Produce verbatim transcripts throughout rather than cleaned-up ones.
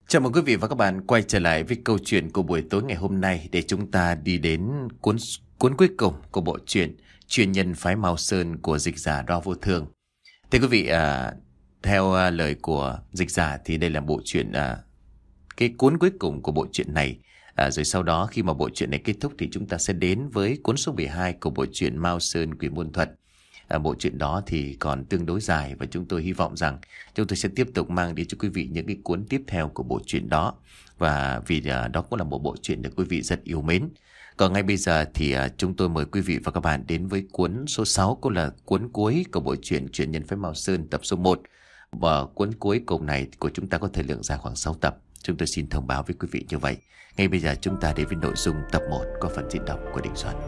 Chào mừng quý vị và các bạn quay trở lại với câu chuyện của buổi tối ngày hôm nay để chúng ta đi đến cuốn cuốn cuối cùng của bộ truyện Truyền nhân phái Mao Sơn của dịch giả Đo Vô Thường. Thưa quý vị, à, theo à, lời của dịch giả thì đây là bộ truyện à, cái cuốn cuối cùng của bộ truyện này. À, rồi sau đó khi mà bộ truyện này kết thúc thì chúng ta sẽ đến với cuốn số mười hai của bộ truyện Mao Sơn Quỷ Môn Thuật. À, bộ truyện đó thì còn tương đối dài và chúng tôi hy vọng rằng chúng tôi sẽ tiếp tục mang đến cho quý vị những cái cuốn tiếp theo của bộ truyện đó. Và vì à, đó cũng là một bộ truyện được quý vị rất yêu mến. Còn ngay bây giờ thì à, chúng tôi mời quý vị và các bạn đến với cuốn số sáu, cũng là cuốn cuối của bộ truyện Truyền nhân phái Mao Sơn tập số một. Và cuốn cuối cùng này của chúng ta có thời lượng dài khoảng sáu tập. Chúng tôi xin thông báo với quý vị như vậy. Ngay bây giờ chúng ta đến với nội dung tập một có phần diễn đọc của Đình Soạn.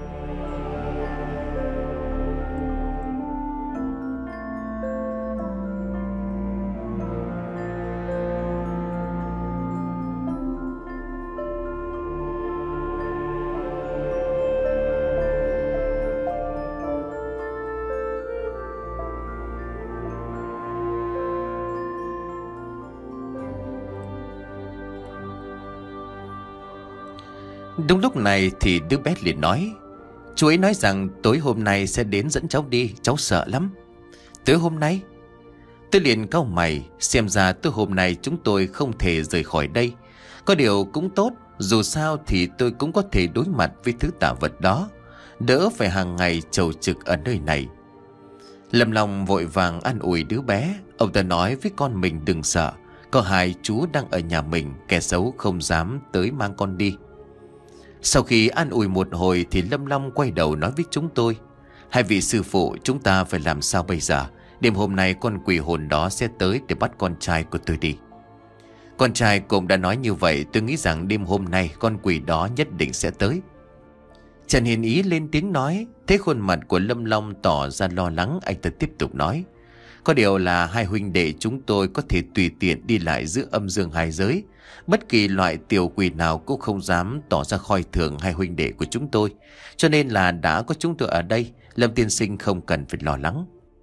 Đúng lúc này thì đứa bé liền nói: "Chú ấy nói rằng tối hôm nay sẽ đến dẫn cháu đi, cháu sợ lắm." "Tối hôm nay?" Tôi liền cau mày, xem ra tối hôm nay chúng tôi không thể rời khỏi đây. Có điều cũng tốt, dù sao thì tôi cũng có thể đối mặt với thứ tà vật đó, đỡ phải hàng ngày chầu trực ở nơi này. Lâm Long vội vàng an ủi đứa bé. Ông ta nói với con mình đừng sợ, có hai chú đang ở nhà mình, kẻ xấu không dám tới mang con đi. Sau khi an ủi một hồi thì Lâm Long quay đầu nói với chúng tôi: "Hai vị sư phụ, chúng ta phải làm sao bây giờ? Đêm hôm nay con quỷ hồn đó sẽ tới để bắt con trai của tôi đi." Con trai cũng đã nói như vậy, tôi nghĩ rằng đêm hôm nay con quỷ đó nhất định sẽ tới. Trần Hiền Ý lên tiếng nói. Thấy khuôn mặt của Lâm Long tỏ ra lo lắng, anh ta tiếp tục nói: "Có điều là hai huynh đệ chúng tôi có thể tùy tiện đi lại giữa âm dương hai giới. Bất kỳ loại tiểu quỷ nào cũng không dám tỏ ra coi thường hai huynh đệ của chúng tôi. Cho nên là đã có chúng tôi ở đây, Lâm tiên sinh không cần phải lo lắng."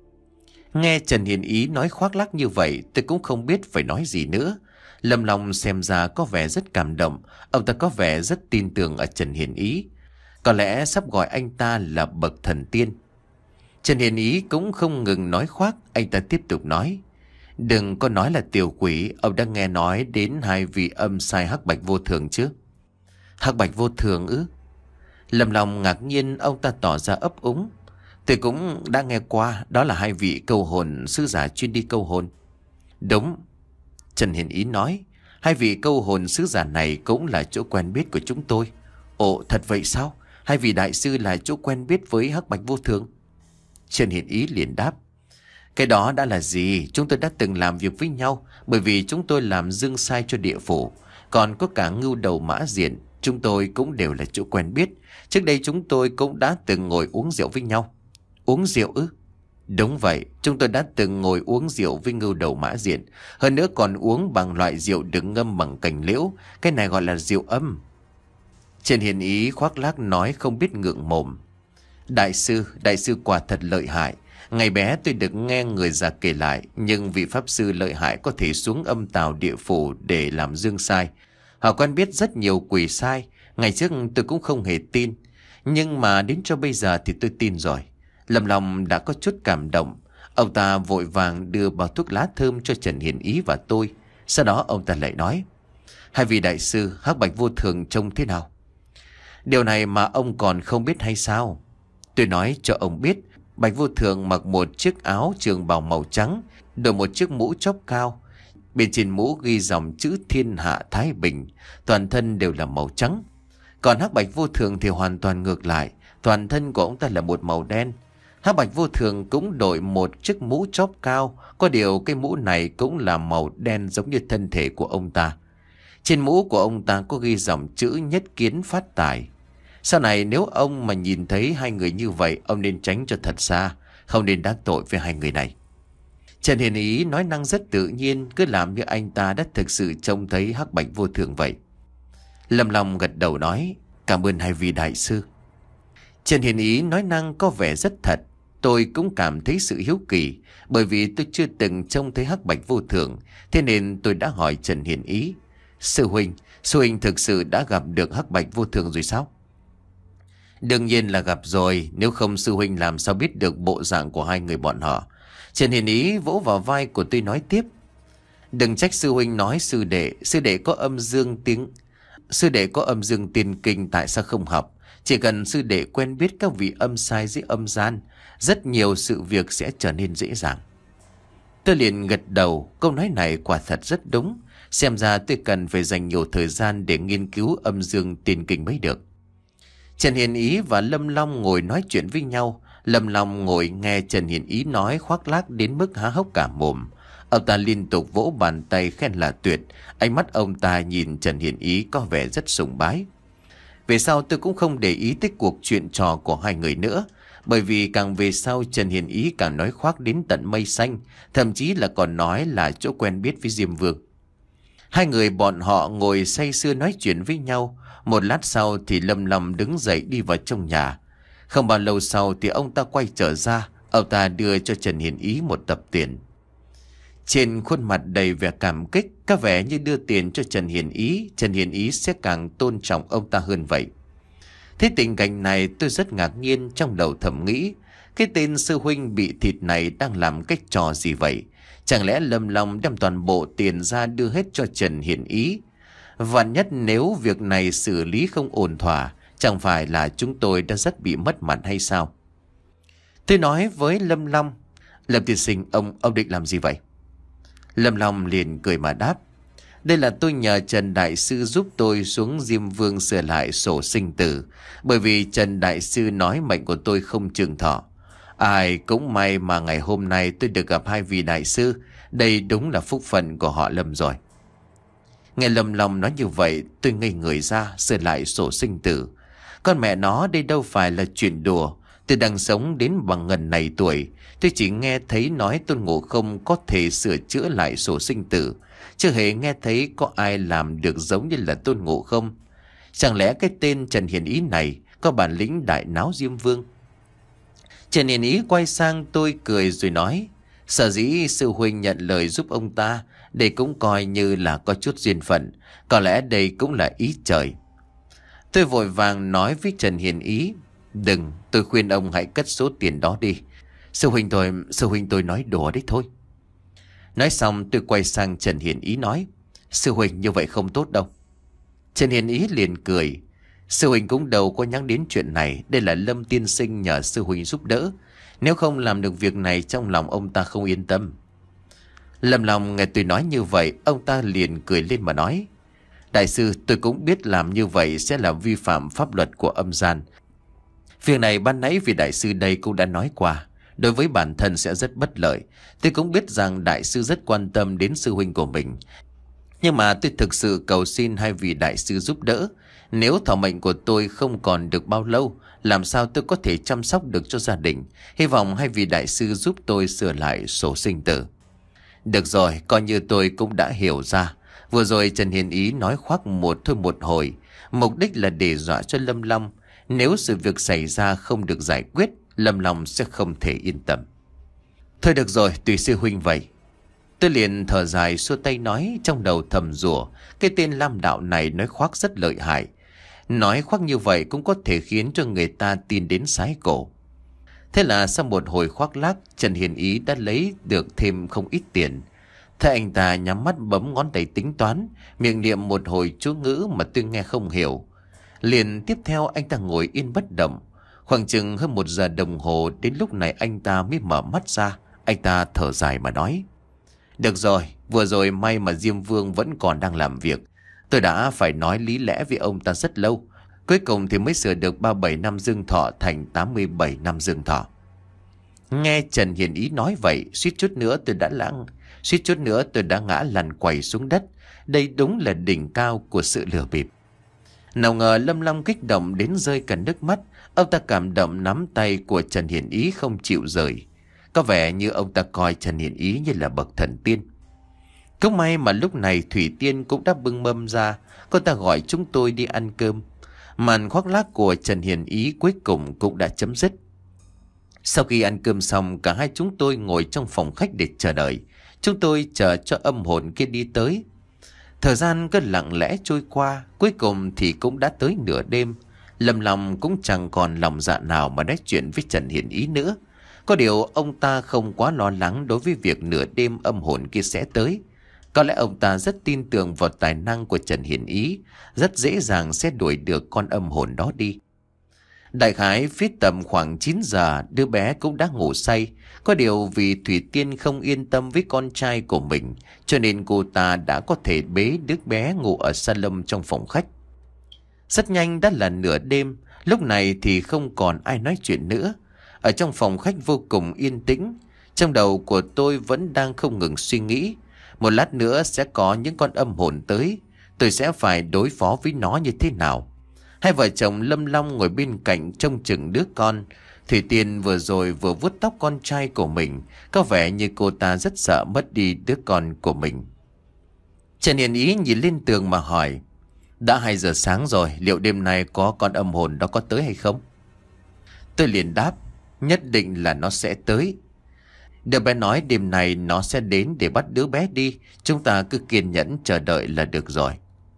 Nghe Trần Hiền Ý nói khoác lác như vậy, tôi cũng không biết phải nói gì nữa. Lâm Long xem ra có vẻ rất cảm động. Ông ta có vẻ rất tin tưởng ở Trần Hiền Ý. Có lẽ sắp gọi anh ta là bậc thần tiên. Trần Hiền Ý cũng không ngừng nói khoác. Anh ta tiếp tục nói: "Đừng có nói là tiểu quỷ, ông đã nghe nói đến hai vị âm sai Hắc Bạch Vô Thường chứ?" "Hắc Bạch Vô Thường ư?" Lâm Long ngạc nhiên, ông ta tỏ ra ấp úng. "Tôi cũng đã nghe qua, đó là hai vị câu hồn sứ giả chuyên đi câu hồn." "Đúng," Trần Hiền Ý nói, "hai vị câu hồn sứ giả này cũng là chỗ quen biết của chúng tôi." "Ồ, thật vậy sao? Hai vị đại sư là chỗ quen biết với Hắc Bạch Vô Thường?" Trần Hiền Ý liền đáp: "Cái đó đã là gì? Chúng tôi đã từng làm việc với nhau, bởi vì chúng tôi làm dương sai cho địa phủ. Còn có cả Ngưu Đầu Mã Diện, chúng tôi cũng đều là chỗ quen biết. Trước đây chúng tôi cũng đã từng ngồi uống rượu với nhau." "Uống rượu ư?" "Đúng vậy, chúng tôi đã từng ngồi uống rượu với Ngưu Đầu Mã Diện. Hơn nữa còn uống bằng loại rượu được ngâm bằng cành liễu. Cái này gọi là rượu âm." Trần Hiền Ý khoác lác nói không biết ngượng mồm: "Đại sư, đại sư quả thật lợi hại. Ngày bé tôi được nghe người già kể lại, nhưng vị pháp sư lợi hại có thể xuống âm tào địa phủ để làm dương sai. Họ quen biết rất nhiều quỷ sai. Ngày trước tôi cũng không hề tin, nhưng mà đến cho bây giờ thì tôi tin rồi." Lâm Long đã có chút cảm động. Ông ta vội vàng đưa bao thuốc lá thơm cho Trần Hiền Ý và tôi. Sau đó ông ta lại nói: "Hai vị đại sư, Hắc Bạch Vô Thường trông thế nào?" "Điều này mà ông còn không biết hay sao?" Tôi nói cho ông biết. Bạch Vô Thường mặc một chiếc áo trường bào màu trắng, đội một chiếc mũ chóp cao. Bên trên mũ ghi dòng chữ Thiên Hạ Thái Bình, toàn thân đều là màu trắng. Còn Hắc Bạch Vô Thường thì hoàn toàn ngược lại, toàn thân của ông ta là một màu đen. Hắc Bạch Vô Thường cũng đội một chiếc mũ chóp cao, có điều cái mũ này cũng là màu đen giống như thân thể của ông ta. Trên mũ của ông ta có ghi dòng chữ Nhất Kiến Phát Tài. Sau này nếu ông mà nhìn thấy hai người như vậy, ông nên tránh cho thật xa, không nên đắc tội với hai người này. Trần Hiền Ý nói năng rất tự nhiên, cứ làm như anh ta đã thực sự trông thấy Hắc Bạch Vô Thường vậy. Lâm Long gật đầu nói: "Cảm ơn hai vị đại sư." Trần Hiền Ý nói năng có vẻ rất thật. Tôi cũng cảm thấy sự hiếu kỳ, bởi vì tôi chưa từng trông thấy Hắc Bạch Vô Thường, thế nên tôi đã hỏi Trần Hiền Ý: Sư huynh, sư huynh thực sự đã gặp được Hắc Bạch Vô Thường rồi sao? Đương nhiên là gặp rồi, nếu không sư huynh làm sao biết được bộ dạng của hai người bọn họ. Trần Hiền Ý vỗ vào vai của tôi nói tiếp. Đừng trách sư huynh nói sư đệ, sư đệ có âm dương tiếng, sư đệ có âm dương tiên kinh tại sao không học? Chỉ cần sư đệ quen biết các vị âm sai dưới âm gian, rất nhiều sự việc sẽ trở nên dễ dàng. Tôi liền gật đầu, câu nói này quả thật rất đúng. Xem ra tôi cần phải dành nhiều thời gian để nghiên cứu âm dương tiên kinh mới được. Trần Hiền Ý và Lâm Long ngồi nói chuyện với nhau. Lâm Long ngồi nghe Trần Hiền Ý nói khoác lác đến mức há hốc cả mồm. Ông ta liên tục vỗ bàn tay khen là tuyệt. Ánh mắt ông ta nhìn Trần Hiền Ý có vẻ rất sùng bái. Về sau tôi cũng không để ý tới cuộc chuyện trò của hai người nữa. Bởi vì càng về sau Trần Hiền Ý càng nói khoác đến tận mây xanh. Thậm chí là còn nói là chỗ quen biết với Diêm Vương. Hai người bọn họ ngồi say sưa nói chuyện với nhau. Một lát sau thì Lâm Long đứng dậy đi vào trong nhà. Không bao lâu sau thì ông ta quay trở ra. Ông ta đưa cho Trần Hiền Ý một tập tiền. Trên khuôn mặt đầy vẻ cảm kích, có vẻ như đưa tiền cho Trần Hiền Ý, Trần Hiền Ý sẽ càng tôn trọng ông ta hơn vậy. Thế tình cảnh này tôi rất ngạc nhiên, trong đầu thầm nghĩ, cái tên sư huynh bị thịt này đang làm cách trò gì vậy? Chẳng lẽ Lâm Long đem toàn bộ tiền ra đưa hết cho Trần Hiền Ý? Vạn nhất nếu việc này xử lý không ổn thỏa, chẳng phải là chúng tôi đã rất bị mất mặt hay sao? Tôi nói với Lâm Long, Lâm tiên sinh, ông, ông định làm gì vậy? Lâm Long liền cười mà đáp, đây là tôi nhờ Trần Đại Sư giúp tôi xuống Diêm Vương sửa lại sổ sinh tử. Bởi vì Trần Đại Sư nói mệnh của tôi không trường thọ. Ai cũng may mà ngày hôm nay tôi được gặp hai vị Đại Sư. Đây đúng là phúc phận của họ Lâm rồi. Nghe Lâm Long nói như vậy tôi ngây người ra, sửa lại sổ sinh tử. Con mẹ nó, đây đâu phải là chuyện đùa. Tôi đang sống đến bằng ngần này tuổi, tôi chỉ nghe thấy nói Tôn Ngộ Không có thể sửa chữa lại sổ sinh tử, chưa hề nghe thấy có ai làm được giống như là Tôn Ngộ Không. Chẳng lẽ cái tên Trần Hiền Ý này có bản lĩnh đại náo Diêm Vương? Trần Hiền Ý quay sang tôi cười rồi nói, sở dĩ sư huynh nhận lời giúp ông ta, đây cũng coi như là có chút duyên phận, có lẽ đây cũng là ý trời. Tôi vội vàng nói với Trần Hiền Ý, đừng, tôi khuyên ông hãy cất số tiền đó đi. Sư huynh tôi, sư huynh tôi nói đùa đấy thôi. Nói xong tôi quay sang Trần Hiền Ý nói, sư huynh như vậy không tốt đâu. Trần Hiền Ý liền cười, sư huynh cũng đâu có nhắc đến chuyện này, đây là Lâm tiên sinh nhờ sư huynh giúp đỡ. Nếu không làm được việc này trong lòng ông ta không yên tâm. Lâm Long nghe tôi nói như vậy, ông ta liền cười lên mà nói, đại sư, tôi cũng biết làm như vậy sẽ là vi phạm pháp luật của âm gian. Việc này ban nãy vị đại sư đây cũng đã nói qua, đối với bản thân sẽ rất bất lợi. Tôi cũng biết rằng đại sư rất quan tâm đến sư huynh của mình, nhưng mà tôi thực sự cầu xin hai vị đại sư giúp đỡ. Nếu thọ mệnh của tôi không còn được bao lâu, làm sao tôi có thể chăm sóc được cho gia đình? Hy vọng hai vị đại sư giúp tôi sửa lại sổ sinh tử. Được rồi, coi như tôi cũng đã hiểu ra. Vừa rồi Trần Hiền Ý nói khoác một thôi một hồi, mục đích là để dọa cho Lâm Long. Nếu sự việc xảy ra không được giải quyết, Lâm Long sẽ không thể yên tâm. Thôi được rồi, tùy sư huynh vậy. Tôi liền thở dài xua tay nói, trong đầu thầm rủa, cái tên Lam Đạo này nói khoác rất lợi hại. Nói khoác như vậy cũng có thể khiến cho người ta tin đến sái cổ. Thế là sau một hồi khoác lác, Trần Hiền Ý đã lấy được thêm không ít tiền. Thế anh ta nhắm mắt bấm ngón tay tính toán, miệng niệm một hồi chú ngữ mà tôi nghe không hiểu. Liền tiếp theo anh ta ngồi yên bất động. Khoảng chừng hơn một giờ đồng hồ, đến lúc này anh ta mới mở mắt ra. Anh ta thở dài mà nói, được rồi, vừa rồi may mà Diêm Vương vẫn còn đang làm việc. Tôi đã phải nói lý lẽ với ông ta rất lâu. Cuối cùng thì mới sửa được ba mươi bảy năm dương thọ thành tám mươi bảy năm dương thọ. Nghe Trần Hiền Ý nói vậy, suýt chút nữa tôi đã lãng, suýt chút nữa tôi đã ngã lăn quay xuống đất. Đây đúng là đỉnh cao của sự lừa bịp. Nào ngờ Lâm Long kích động đến rơi cả nước mắt. Ông ta cảm động nắm tay của Trần Hiền Ý không chịu rời. Có vẻ như ông ta coi Trần Hiền Ý như là bậc thần tiên. Cũng may mà lúc này Thủy Tiên cũng đã bưng mâm ra. Cô ta gọi chúng tôi đi ăn cơm. Màn khoác lác của Trần Hiền Ý cuối cùng cũng đã chấm dứt. Sau khi ăn cơm xong, cả hai chúng tôi ngồi trong phòng khách để chờ đợi. Chúng tôi chờ cho âm hồn kia đi tới. Thời gian cứ lặng lẽ trôi qua, cuối cùng thì cũng đã tới nửa đêm. Lâm Long cũng chẳng còn lòng dạ nào mà nói chuyện với Trần Hiền Ý nữa. Có điều ông ta không quá lo lắng đối với việc nửa đêm âm hồn kia sẽ tới. Có lẽ ông ta rất tin tưởng vào tài năng của Trần Hiền Ý, rất dễ dàng sẽ đuổi được con âm hồn đó đi. Đại khái phía tầm khoảng chín giờ, đứa bé cũng đã ngủ say. Có điều vì Thủy Tiên không yên tâm với con trai của mình, cho nên cô ta đã có thể bế đứa bé ngủ ở salon trong phòng khách. Rất nhanh đã là nửa đêm, lúc này thì không còn ai nói chuyện nữa. Ở trong phòng khách vô cùng yên tĩnh, trong đầu của tôi vẫn đang không ngừng suy nghĩ. Một lát nữa sẽ có những con âm hồn tới, tôi sẽ phải đối phó với nó như thế nào? Hai vợ chồng Lâm Long ngồi bên cạnh trông chừng đứa con. Thủy Tiên vừa rồi vừa vuốt tóc con trai của mình, có vẻ như cô ta rất sợ mất đi đứa con của mình. Trần Hiền Ý nhìn lên tường mà hỏi, đã hai giờ sáng rồi, liệu đêm nay có con âm hồn đó có tới hay không? Tôi liền đáp, nhất định là nó sẽ tới. Đứa bé nói đêm nay nó sẽ đến để bắt đứa bé đi, chúng ta cứ kiên nhẫn chờ đợi là được rồi.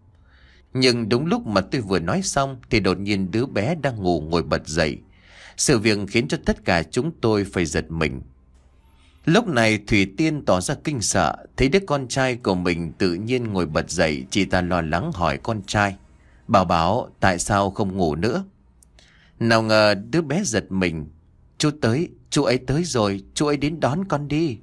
Nhưng đúng lúc mà tôi vừa nói xong thì đột nhiên đứa bé đang ngủ ngồi bật dậy. Sự việc khiến cho tất cả chúng tôi phải giật mình. Lúc này Thủy Tiên tỏ ra kinh sợ, thấy đứa con trai của mình tự nhiên ngồi bật dậy, chị ta lo lắng hỏi con trai, Bảo Bảo tại sao không ngủ nữa? Nào ngờ đứa bé giật mình, chú tới, chú ấy tới rồi, chú ấy đến đón con đi.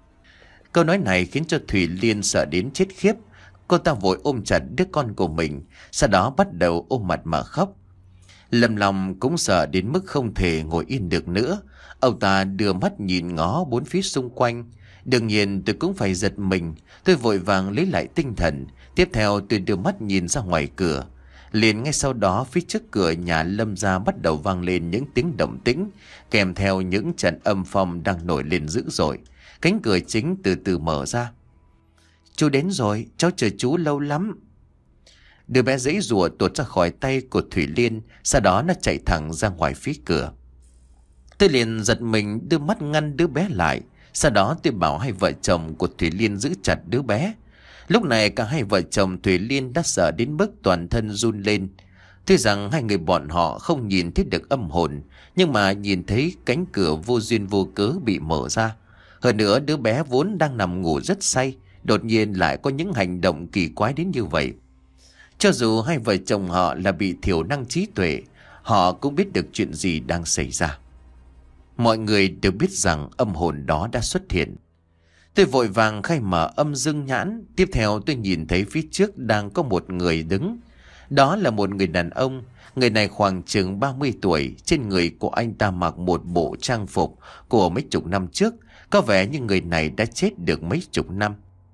Câu nói này khiến cho Thủy Liên sợ đến chết khiếp. Cô ta vội ôm chặt đứa con của mình, sau đó bắt đầu ôm mặt mà khóc. Lâm Long cũng sợ đến mức không thể ngồi yên được nữa. Ông ta đưa mắt nhìn ngó bốn phía xung quanh. Đương nhiên tôi cũng phải giật mình. Tôi vội vàng lấy lại tinh thần. Tiếp theo tôi đưa mắt nhìn ra ngoài cửa. Liền ngay sau đó phía trước cửa nhà Lâm gia bắt đầu vang lên những tiếng động tĩnh, kèm theo những trận âm phong đang nổi lên dữ dội. Cánh cửa chính từ từ mở ra. Chú đến rồi, cháu chờ chú lâu lắm. Đứa bé giãy giụa tuột ra khỏi tay của Thủy Liên, sau đó nó chạy thẳng ra ngoài phía cửa. Tôi liền giật mình đưa mắt ngăn đứa bé lại. Sau đó tôi bảo hai vợ chồng của Thủy Liên giữ chặt đứa bé. Lúc này cả hai vợ chồng Thủy Liên đã sợ đến mức toàn thân run lên. Tuy rằng hai người bọn họ không nhìn thấy được âm hồn, nhưng mà nhìn thấy cánh cửa vô duyên vô cớ bị mở ra. Hơn nữa đứa bé vốn đang nằm ngủ rất say, đột nhiên lại có những hành động kỳ quái đến như vậy. Cho dù hai vợ chồng họ là bị thiểu năng trí tuệ, họ cũng biết được chuyện gì đang xảy ra. Mọi người đều biết rằng âm hồn đó đã xuất hiện. Tôi vội vàng khai mở âm dương nhãn. Tiếp theo tôi nhìn thấy phía trước đang có một người đứng. Đó là một người đàn ông. Người này khoảng chừng ba mươi tuổi. Trên người của anh ta mặc một bộ trang phục của mấy chục năm trước. Có vẻ như người này đã chết được mấy chục năm.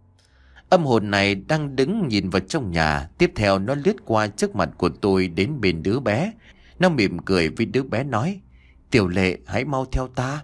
Âm hồn này đang đứng nhìn vào trong nhà. Tiếp theo nó lướt qua trước mặt của tôi đến bên đứa bé. Nó mỉm cười với đứa bé nói, Tiểu Lệ hãy mau theo ta.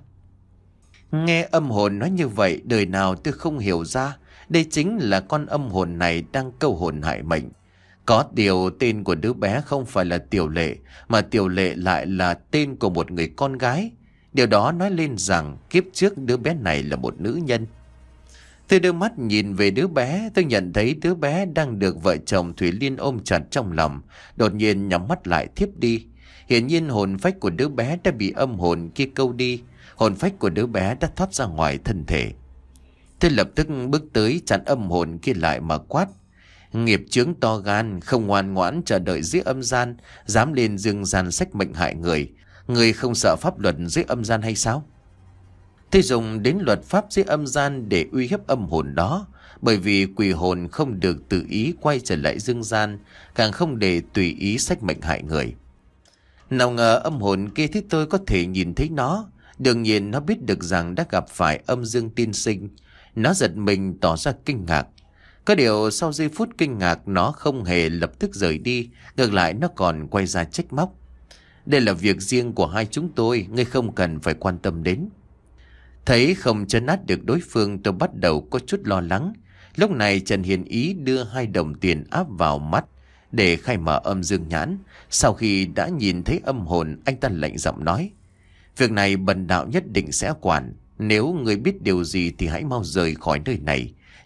Nghe âm hồn nói như vậy, đời nào tôi không hiểu ra. Đây chính là con âm hồn này đang câu hồn hại mệnh. Có điều tên của đứa bé không phải là Tiểu Lệ, mà Tiểu Lệ lại là tên của một người con gái. Điều đó nói lên rằng kiếp trước đứa bé này là một nữ nhân. Tôi đưa mắt nhìn về đứa bé, tôi nhận thấy đứa bé đang được vợ chồng Thủy Liên ôm chặt trong lòng, đột nhiên nhắm mắt lại thiếp đi. Hiển nhiên hồn phách của đứa bé đã bị âm hồn kia câu đi, hồn phách của đứa bé đã thoát ra ngoài thân thể. Tôi lập tức bước tới chặn âm hồn kia lại mà quát, nghiệp chướng to gan, không ngoan ngoãn chờ đợi dưới âm gian, dám lên dương gian sách mệnh hại người. Người không sợ pháp luật dưới âm gian hay sao? Tôi dùng đến luật pháp dưới âm gian để uy hiếp âm hồn đó, bởi vì quỷ hồn không được tự ý quay trở lại dương gian, càng không để tùy ý sách mệnh hại người. Nào ngờ âm hồn kia thấy tôi có thể nhìn thấy nó, đương nhiên nó biết được rằng đã gặp phải âm dương tiên sinh. Nó giật mình tỏ ra kinh ngạc. Có điều sau giây phút kinh ngạc nó không hề lập tức rời đi, ngược lại nó còn quay ra trách móc. Đây là việc riêng của hai chúng tôi, ngươi không cần phải quan tâm đến. Thấy không trấn áp được đối phương, tôi bắt đầu có chút lo lắng. Lúc này Trần Hiền Ý đưa hai đồng tiền áp vào mắt để khai mở âm dương nhãn. Sau khi đã nhìn thấy âm hồn, anh ta lạnh giọng nói, việc này bần đạo nhất định sẽ quản. Nếu người biết điều gì thì hãy mau rời khỏi nơi này.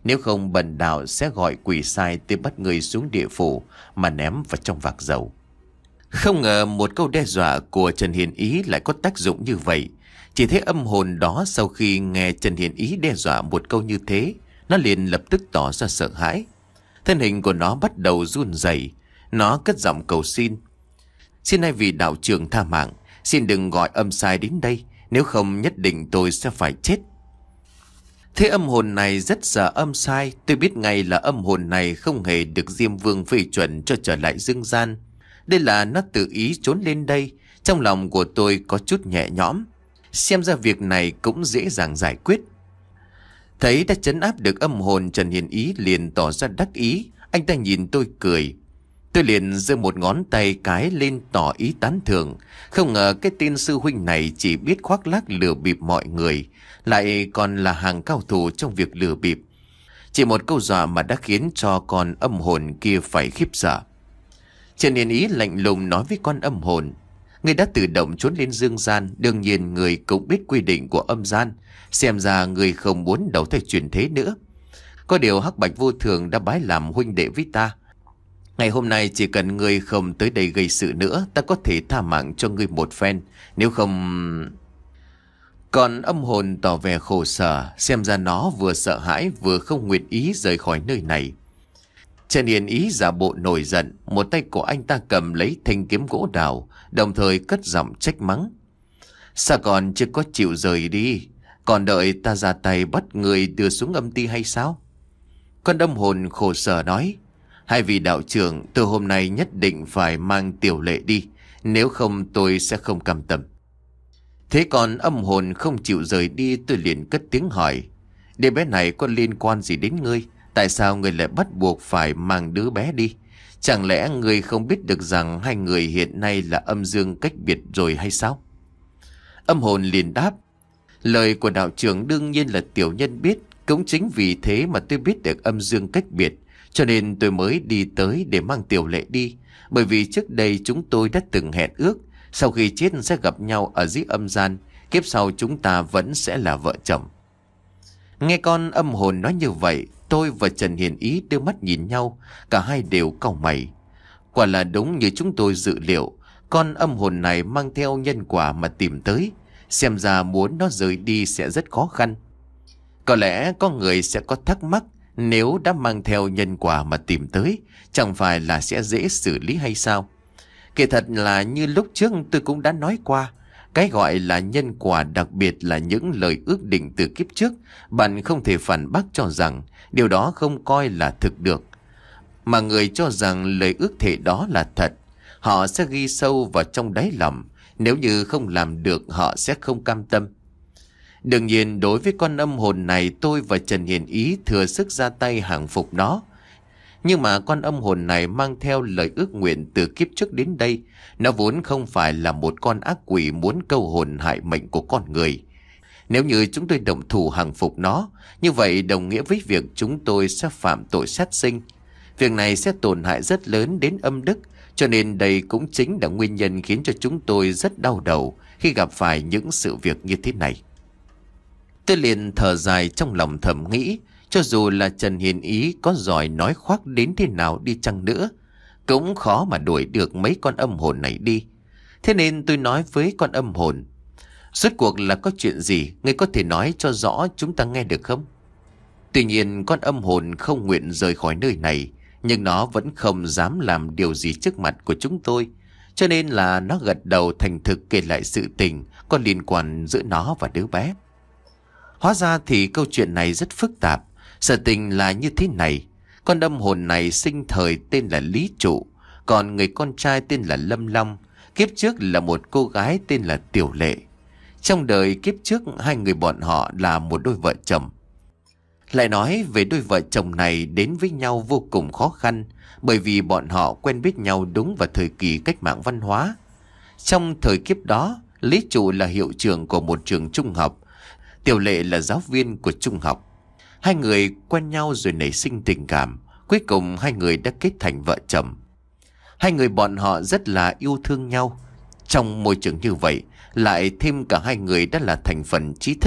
Nếu không bần đạo sẽ gọi quỷ sai tới bắt người xuống địa phủ mà ném vào trong vạc dầu. Không ngờ một câu đe dọa của Trần Hiền Ý lại có tác dụng như vậy. Chỉ thấy âm hồn đó sau khi nghe Trần Hiền Ý đe dọa một câu như thế, nó liền lập tức tỏ ra sợ hãi. Thân hình của nó bắt đầu run rẩy. Nó cất giọng cầu xin: "Xin hai vị đạo trưởng tha mạng, xin đừng gọi âm sai đến đây, nếu không nhất định tôi sẽ phải chết." Thế âm hồn này rất sợ âm sai. Tôi biết ngay là âm hồn này không hề được Diêm Vương phê chuẩn cho trở lại dương gian. Đây là nó tự ý trốn lên đây. Trong lòng của tôi có chút nhẹ nhõm. Xem ra việc này cũng dễ dàng giải quyết. Thấy đã trấn áp được âm hồn, Trần Hiền Ý liền tỏ ra đắc ý. Anh ta nhìn tôi cười. Tôi liền giơ một ngón tay cái lên tỏ ý tán thưởng. Không ngờ cái tên sư huynh này chỉ biết khoác lác lừa bịp mọi người, lại còn là hàng cao thủ trong việc lừa bịp. Chỉ một câu dọa mà đã khiến cho con âm hồn kia phải khiếp sợ. Trần Hiền Ý lạnh lùng nói với con âm hồn: "Người đã tự động trốn lên dương gian, đương nhiên người cũng biết quy định của âm gian. Xem ra người không muốn đầu thai chuyển thế nữa. Có điều Hắc Bạch Vô Thường đã bái làm huynh đệ với ta. Ngày hôm nay chỉ cần ngươi không tới đây gây sự nữa, ta có thể tha mạng cho ngươi một phen. Nếu không..." Còn âm hồn tỏ vẻ khổ sở. Xem ra nó vừa sợ hãi vừa không nguyện ý rời khỏi nơi này. Trần Hiền Ý giả bộ nổi giận. Một tay của anh ta cầm lấy thanh kiếm gỗ đào, đồng thời cất giọng trách mắng: "Sao còn chưa có chịu rời đi? Còn đợi ta ra tay bắt người đưa xuống âm ti hay sao?" Con âm hồn khổ sở nói: "Hai vị đạo trưởng, từ hôm nay nhất định phải mang Tiểu Lệ đi, nếu không tôi sẽ không cam tâm." Thế còn âm hồn không chịu rời đi, tôi liền cất tiếng hỏi: "Đứa bé này có liên quan gì đến ngươi? Tại sao ngươi lại bắt buộc phải mang đứa bé đi? Chẳng lẽ ngươi không biết được rằng hai người hiện nay là âm dương cách biệt rồi hay sao?" Âm hồn liền đáp: "Lời của đạo trưởng đương nhiên là tiểu nhân biết. Cũng chính vì thế mà tôi biết được âm dương cách biệt, cho nên tôi mới đi tới để mang Tiểu Lệ đi. Bởi vì trước đây chúng tôi đã từng hẹn ước, sau khi chết sẽ gặp nhau ở dưới âm gian, kiếp sau chúng ta vẫn sẽ là vợ chồng." Nghe con âm hồn nói như vậy, tôi và Trần Hiền Ý đưa mắt nhìn nhau. Cả hai đều cau mày. Quả là đúng như chúng tôi dự liệu. Con âm hồn này mang theo nhân quả mà tìm tới. Xem ra muốn nó rời đi sẽ rất khó khăn. Có lẽ có người sẽ có thắc mắc, nếu đã mang theo nhân quả mà tìm tới, chẳng phải là sẽ dễ xử lý hay sao? Kỳ thật là như lúc trước tôi cũng đã nói qua, cái gọi là nhân quả đặc biệt là những lời ước định từ kiếp trước. Bạn không thể phản bác cho rằng điều đó không coi là thực được. Mà người cho rằng lời ước thệ đó là thật, họ sẽ ghi sâu vào trong đáy lòng. Nếu như không làm được, họ sẽ không cam tâm. Đương nhiên đối với con âm hồn này, tôi và Trần Hiền Ý thừa sức ra tay hàng phục nó. Nhưng mà con âm hồn này mang theo lời ước nguyện từ kiếp trước đến đây. Nó vốn không phải là một con ác quỷ muốn câu hồn hại mệnh của con người. Nếu như chúng tôi động thủ hàng phục nó, như vậy đồng nghĩa với việc chúng tôi sẽ phạm tội sát sinh. Việc này sẽ tổn hại rất lớn đến âm đức, cho nên đây cũng chính là nguyên nhân khiến cho chúng tôi rất đau đầu khi gặp phải những sự việc như thế này. Tôi liền thở dài trong lòng thầm nghĩ, cho dù là Trần Hiền Ý có giỏi nói khoác đến thế nào đi chăng nữa, cũng khó mà đuổi được mấy con âm hồn này đi. Thế nên tôi nói với con âm hồn: "Rốt cuộc là có chuyện gì, ngươi có thể nói cho rõ chúng ta nghe được không?" Tuy nhiên con âm hồn không nguyện rời khỏi nơi này, nhưng nó vẫn không dám làm điều gì trước mặt của chúng tôi. Cho nên là nó gật đầu thành thực kể lại sự tình có liên quan giữa nó và đứa bé. Hóa ra thì câu chuyện này rất phức tạp. Sự tình là như thế này. Con âm hồn này sinh thời tên là Lý Trụ, còn người con trai tên là Lâm Long. Kiếp trước là một cô gái tên là Tiểu Lệ. Trong đời kiếp trước, hai người bọn họ là một đôi vợ chồng. Lại nói về đôi vợ chồng này đến với nhau vô cùng khó khăn, bởi vì bọn họ quen biết nhau đúng vào thời kỳ cách mạng văn hóa. Trong thời kiếp đó, Lý Trụ là hiệu trưởng của một trường trung học, Tiểu Lệ là giáo viên của trung học. Hai người quen nhau rồi nảy sinh tình cảm. Cuối cùng hai người đã kết thành vợ chồng. Hai người bọn họ rất là yêu thương nhau. Trong môi trường như vậy, lại thêm cả hai người đã là thành phần trí thức,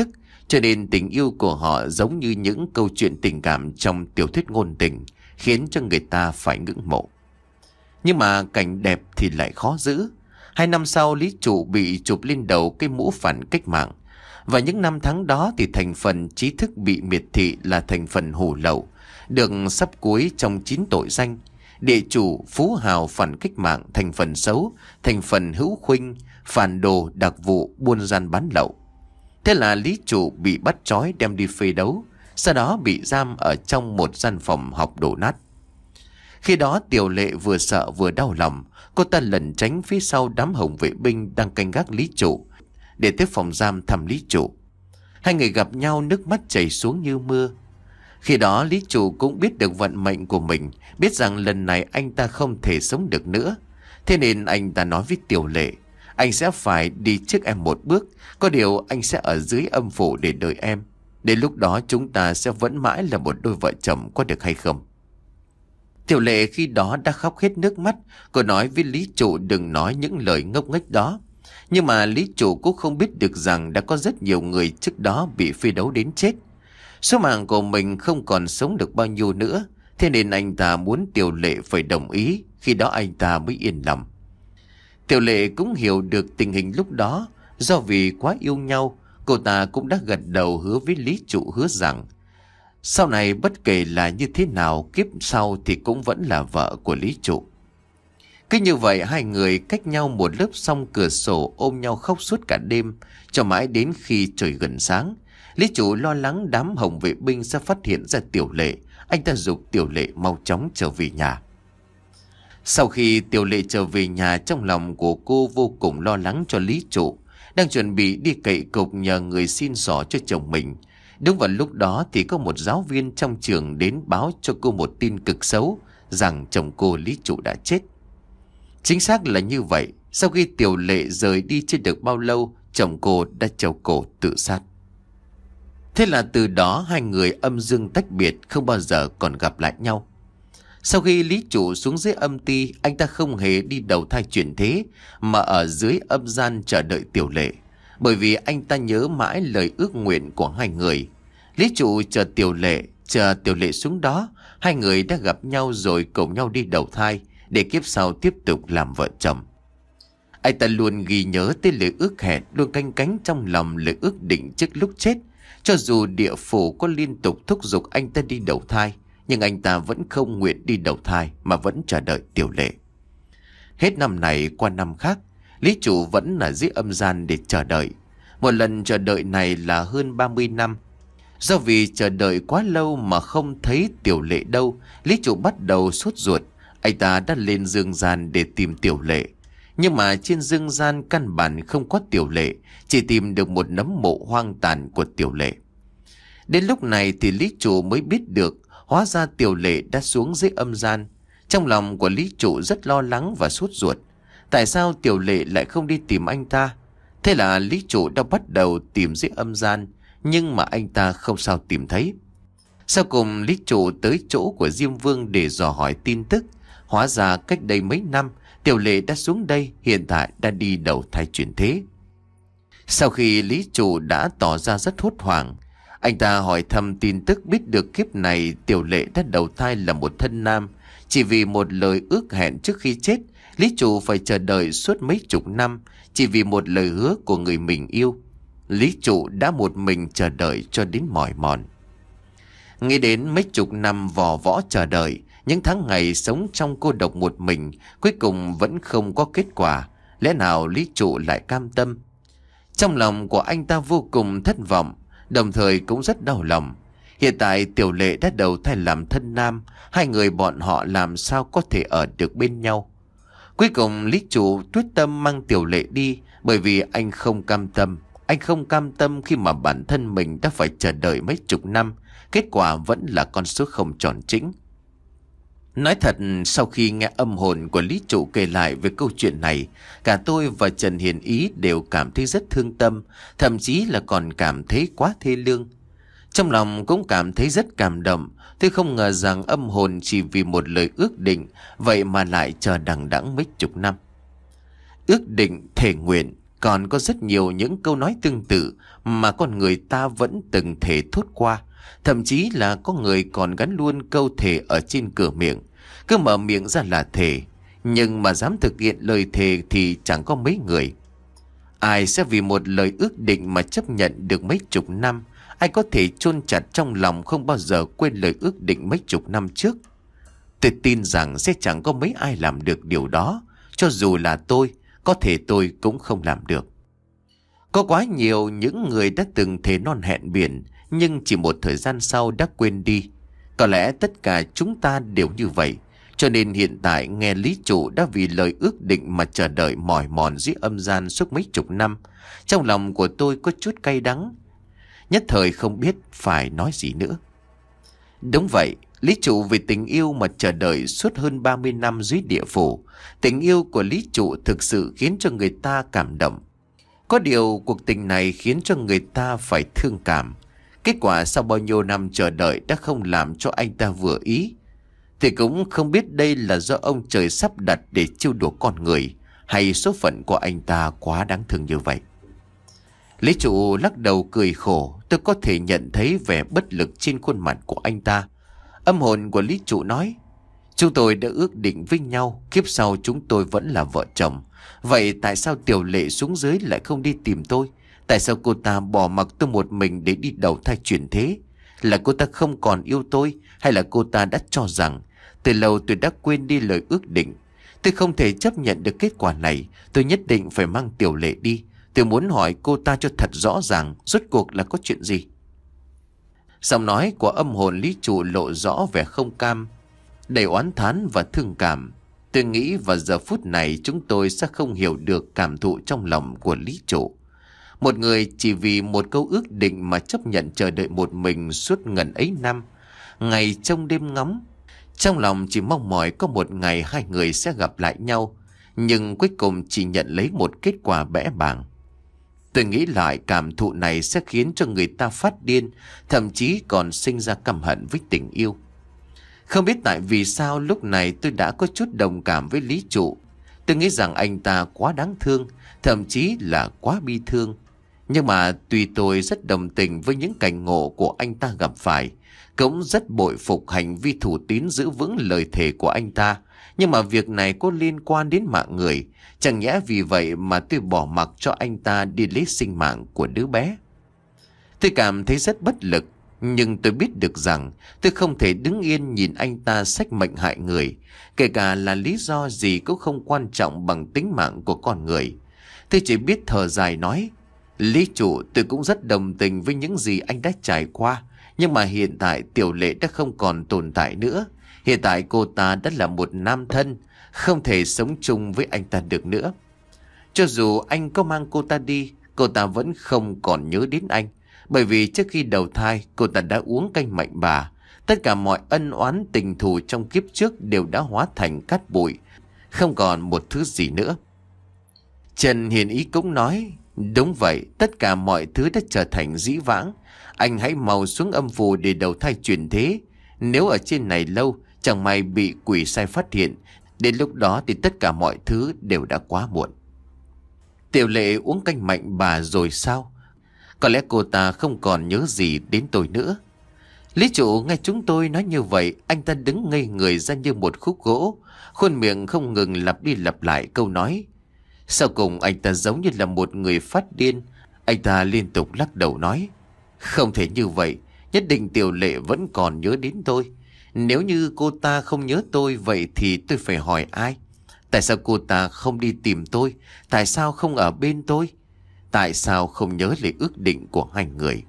Cho nên tình yêu của họ giống như những câu chuyện tình cảm trong tiểu thuyết ngôn tình, khiến cho người ta phải ngưỡng mộ. Nhưng mà cảnh đẹp thì lại khó giữ. Hai năm sau, Lý Trụ bị chụp lên đầu cái mũ phản cách mạng. Và những năm tháng đó thì thành phần trí thức bị miệt thị là thành phần hủ lậu, được sắp cuối trong chín tội danh: địa chủ, phú hào, phản cách mạng, thành phần xấu, thành phần hữu khuynh, phản đồ, đặc vụ, buôn gian bán lậu. Thế là Lý Trụ bị bắt trói đem đi phê đấu, sau đó bị giam ở trong một gian phòng học đổ nát. Khi đó Tiểu Lệ vừa sợ vừa đau lòng. Cô ta lẩn tránh phía sau đám hồng vệ binh đang canh gác Lý Trụ để tới phòng giam thăm Lý Trụ. Hai người gặp nhau, nước mắt chảy xuống như mưa. Khi đó Lý Trụ cũng biết được vận mệnh của mình, biết rằng lần này anh ta không thể sống được nữa. Thế nên anh ta nói với Tiểu Lệ: anh sẽ phải đi trước em một bước, có điều anh sẽ ở dưới âm phủ để đợi em. Đến lúc đó chúng ta sẽ vẫn mãi là một đôi vợ chồng, có được hay không? Tiểu Lệ khi đó đã khóc hết nước mắt. Cô nói với Lý Trụ đừng nói những lời ngốc nghếch đó. Nhưng mà Lý Trụ cũng không biết được rằng đã có rất nhiều người trước đó bị phi đấu đến chết. Số mạng của mình không còn sống được bao nhiêu nữa. Thế nên anh ta muốn Tiểu Lệ phải đồng ý, khi đó anh ta mới yên lòng. Tiểu Lệ cũng hiểu được tình hình lúc đó. Do vì quá yêu nhau, cô ta cũng đã gật đầu hứa với Lý Trụ, hứa rằng sau này bất kể là như thế nào, kiếp sau thì cũng vẫn là vợ của Lý Trụ. Cứ như vậy hai người cách nhau một lớp song cửa sổ ôm nhau khóc suốt cả đêm, cho mãi đến khi trời gần sáng. Lý Trụ lo lắng đám hồng vệ binh sẽ phát hiện ra Tiểu Lệ. Anh ta giục Tiểu Lệ mau chóng trở về nhà. Sau khi Tiểu Lệ trở về nhà, trong lòng của cô vô cùng lo lắng cho Lý Trụ, đang chuẩn bị đi cậy cục nhờ người xin xỏ cho chồng mình. Đúng vào lúc đó thì có một giáo viên trong trường đến báo cho cô một tin cực xấu, rằng chồng cô Lý Trụ đã chết. Chính xác là như vậy. Sau khi Tiểu Lệ rời đi chưa được bao lâu, chồng cô đã treo cổ tự sát. Thế là từ đó hai người âm dương tách biệt, không bao giờ còn gặp lại nhau. Sau khi Lý Trụ xuống dưới âm ty, anh ta không hề đi đầu thai chuyển thế, mà ở dưới âm gian chờ đợi Tiểu Lệ. Bởi vì anh ta nhớ mãi lời ước nguyện của hai người. Lý Trụ chờ Tiểu Lệ, chờ Tiểu Lệ xuống đó. Hai người đã gặp nhau rồi cùng nhau đi đầu thai, để kiếp sau tiếp tục làm vợ chồng. Anh ta luôn ghi nhớ tới lời ước hẹn, luôn canh cánh trong lòng lời ước định trước lúc chết. Cho dù địa phủ có liên tục thúc giục anh ta đi đầu thai, nhưng anh ta vẫn không nguyện đi đầu thai, mà vẫn chờ đợi Tiểu Lệ. Hết năm này qua năm khác, Lý Trụ vẫn là dưới âm gian để chờ đợi. Một lần chờ đợi này là hơn ba mươi năm. Do vì chờ đợi quá lâu mà không thấy Tiểu Lệ đâu, Lý Trụ bắt đầu sốt ruột. Anh ta đã lên dương gian để tìm Tiểu Lệ. Nhưng mà trên dương gian căn bản không có Tiểu Lệ, chỉ tìm được một nấm mộ hoang tàn của Tiểu Lệ. Đến lúc này thì Lý Trụ mới biết được, hóa ra Tiểu Lệ đã xuống dưới âm gian. Trong lòng của Lý Trụ rất lo lắng và sốt ruột. Tại sao Tiểu Lệ lại không đi tìm anh ta? Thế là Lý Trụ đã bắt đầu tìm dưới âm gian, nhưng mà anh ta không sao tìm thấy. Sau cùng Lý Trụ tới chỗ của Diêm Vương để dò hỏi tin tức. Hóa ra cách đây mấy năm, Tiểu Lệ đã xuống đây, hiện tại đã đi đầu thai chuyển thế. Sau khi Lý Trụ đã tỏ ra rất hốt hoảng, anh ta hỏi thăm tin tức, biết được kiếp này Tiểu Lệ đã đầu thai là một thân nam. Chỉ vì một lời ước hẹn trước khi chết, Lý Trụ phải chờ đợi suốt mấy chục năm. Chỉ vì một lời hứa của người mình yêu, Lý Trụ đã một mình chờ đợi cho đến mỏi mòn. Nghĩ đến mấy chục năm vò võ chờ đợi, những tháng ngày sống trong cô độc một mình, cuối cùng vẫn không có kết quả. Lẽ nào Lý Trụ lại cam tâm? Trong lòng của anh ta vô cùng thất vọng, đồng thời cũng rất đau lòng. Hiện tại Tiểu Lệ đã đầu thai làm thân nam, hai người bọn họ làm sao có thể ở được bên nhau? Cuối cùng Lý Trụ quyết tâm mang Tiểu Lệ đi, bởi vì anh không cam tâm. Anh không cam tâm khi mà bản thân mình đã phải chờ đợi mấy chục năm, kết quả vẫn là con số không tròn chỉnh. Nói thật, sau khi nghe âm hồn của Lý Trụ kể lại về câu chuyện này, cả tôi và Trần Hiền Ý đều cảm thấy rất thương tâm, thậm chí là còn cảm thấy quá thê lương. Trong lòng cũng cảm thấy rất cảm động. Tôi không ngờ rằng âm hồn chỉ vì một lời ước định, vậy mà lại chờ đằng đẵng mấy chục năm. Ước định, thề nguyện, Còn có rất nhiều những câu nói tương tự mà con người ta vẫn từng thể thốt qua. Thậm chí là có người còn gắn luôn câu thề ở trên cửa miệng. Cứ mở miệng ra là thề, nhưng mà dám thực hiện lời thề thì chẳng có mấy người. Ai sẽ vì một lời ước định mà chấp nhận được mấy chục năm? Ai có thể chôn chặt trong lòng không bao giờ quên lời ước định mấy chục năm trước? Tôi tin rằng sẽ chẳng có mấy ai làm được điều đó. Cho dù là tôi, có thể tôi cũng không làm được. Có quá nhiều những người đã từng thề non hẹn biển, nhưng chỉ một thời gian sau đã quên đi. Có lẽ tất cả chúng ta đều như vậy. Cho nên hiện tại nghe lý chủ đã vì lời ước định mà chờ đợi mỏi mòn dưới âm gian suốt mấy chục năm. Trong lòng của tôi có chút cay đắng. Nhất thời không biết phải nói gì nữa. Đúng vậy, lý trụ vì tình yêu mà chờ đợi suốt hơn ba mươi năm dưới địa phủ. Tình yêu của lý trụ thực sự khiến cho người ta cảm động. Có điều cuộc tình này khiến cho người ta phải thương cảm. Kết quả sau bao nhiêu năm chờ đợi đã không làm cho anh ta vừa ý. Thì cũng không biết đây là do ông trời sắp đặt để trêu đùa con người, hay số phận của anh ta quá đáng thương như vậy. Lý trụ lắc đầu cười khổ. Tôi có thể nhận thấy vẻ bất lực trên khuôn mặt của anh ta. Âm hồn của Lý trụ nói: chúng tôi đã ước định với nhau, kiếp sau chúng tôi vẫn là vợ chồng. Vậy tại sao Tiểu Lệ xuống dưới lại không đi tìm tôi? Tại sao cô ta bỏ mặc tôi một mình để đi đầu thai chuyển thế? Là cô ta không còn yêu tôi, hay là cô ta đã cho rằng từ lâu tôi đã quên đi lời ước định? Tôi không thể chấp nhận được kết quả này. Tôi nhất định phải mang Tiểu Lệ đi. Tôi muốn hỏi cô ta cho thật rõ ràng rốt cuộc là có chuyện gì. Giọng nói của âm hồn Lý trụ lộ rõ vẻ không cam, đầy oán thán và thương cảm. Tôi nghĩ vào giờ phút này chúng tôi sẽ không hiểu được cảm thụ trong lòng của Lý trụ. Một người chỉ vì một câu ước định mà chấp nhận chờ đợi một mình suốt ngần ấy năm, ngày trong đêm ngóng. Trong lòng chỉ mong mỏi có một ngày hai người sẽ gặp lại nhau, nhưng cuối cùng chỉ nhận lấy một kết quả bẽ bàng. Tôi nghĩ lại cảm thụ này sẽ khiến cho người ta phát điên, thậm chí còn sinh ra căm hận với tình yêu. Không biết tại vì sao lúc này tôi đã có chút đồng cảm với Lý trụ. Tôi nghĩ rằng anh ta quá đáng thương, thậm chí là quá bi thương. Nhưng mà tuy tôi rất đồng tình với những cảnh ngộ của anh ta gặp phải, cũng rất bội phục hành vi thủ tín giữ vững lời thề của anh ta. Nhưng mà việc này có liên quan đến mạng người. Chẳng nhẽ vì vậy mà tôi bỏ mặc cho anh ta đi lấy sinh mạng của đứa bé? Tôi cảm thấy rất bất lực. Nhưng tôi biết được rằng tôi không thể đứng yên nhìn anh ta xách mệnh hại người. Kể cả là lý do gì cũng không quan trọng bằng tính mạng của con người. Tôi chỉ biết thở dài nói: Lý trụ, tôi cũng rất đồng tình với những gì anh đã trải qua. Nhưng mà hiện tại Tiểu Lệ đã không còn tồn tại nữa. Hiện tại cô ta đã là một nam thân, không thể sống chung với anh ta được nữa. Cho dù anh có mang cô ta đi, cô ta vẫn không còn nhớ đến anh. Bởi vì trước khi đầu thai, cô ta đã uống canh mạnh bà. Tất cả mọi ân oán tình thù trong kiếp trước đều đã hóa thành cát bụi, không còn một thứ gì nữa. Trần Hiền Ý cũng nói: đúng vậy, tất cả mọi thứ đã trở thành dĩ vãng. Anh hãy mau xuống âm phủ để đầu thai chuyển thế. Nếu ở trên này lâu, chẳng may bị quỷ sai phát hiện, đến lúc đó thì tất cả mọi thứ đều đã quá muộn. Tiểu Lệ uống canh mạnh bà rồi sao? Có lẽ cô ta không còn nhớ gì đến tôi nữa. Lý trụ nghe chúng tôi nói như vậy, anh ta đứng ngây người ra như một khúc gỗ, khuôn miệng không ngừng lặp đi lặp lại câu nói. Sau cùng anh ta giống như là một người phát điên. Anh ta liên tục lắc đầu nói: không thể như vậy, nhất định Tiểu Lệ vẫn còn nhớ đến tôi. Nếu như cô ta không nhớ tôi, vậy thì tôi phải hỏi ai? Tại sao cô ta không đi tìm tôi? Tại sao không ở bên tôi? Tại sao không nhớ lời ước định của hai người?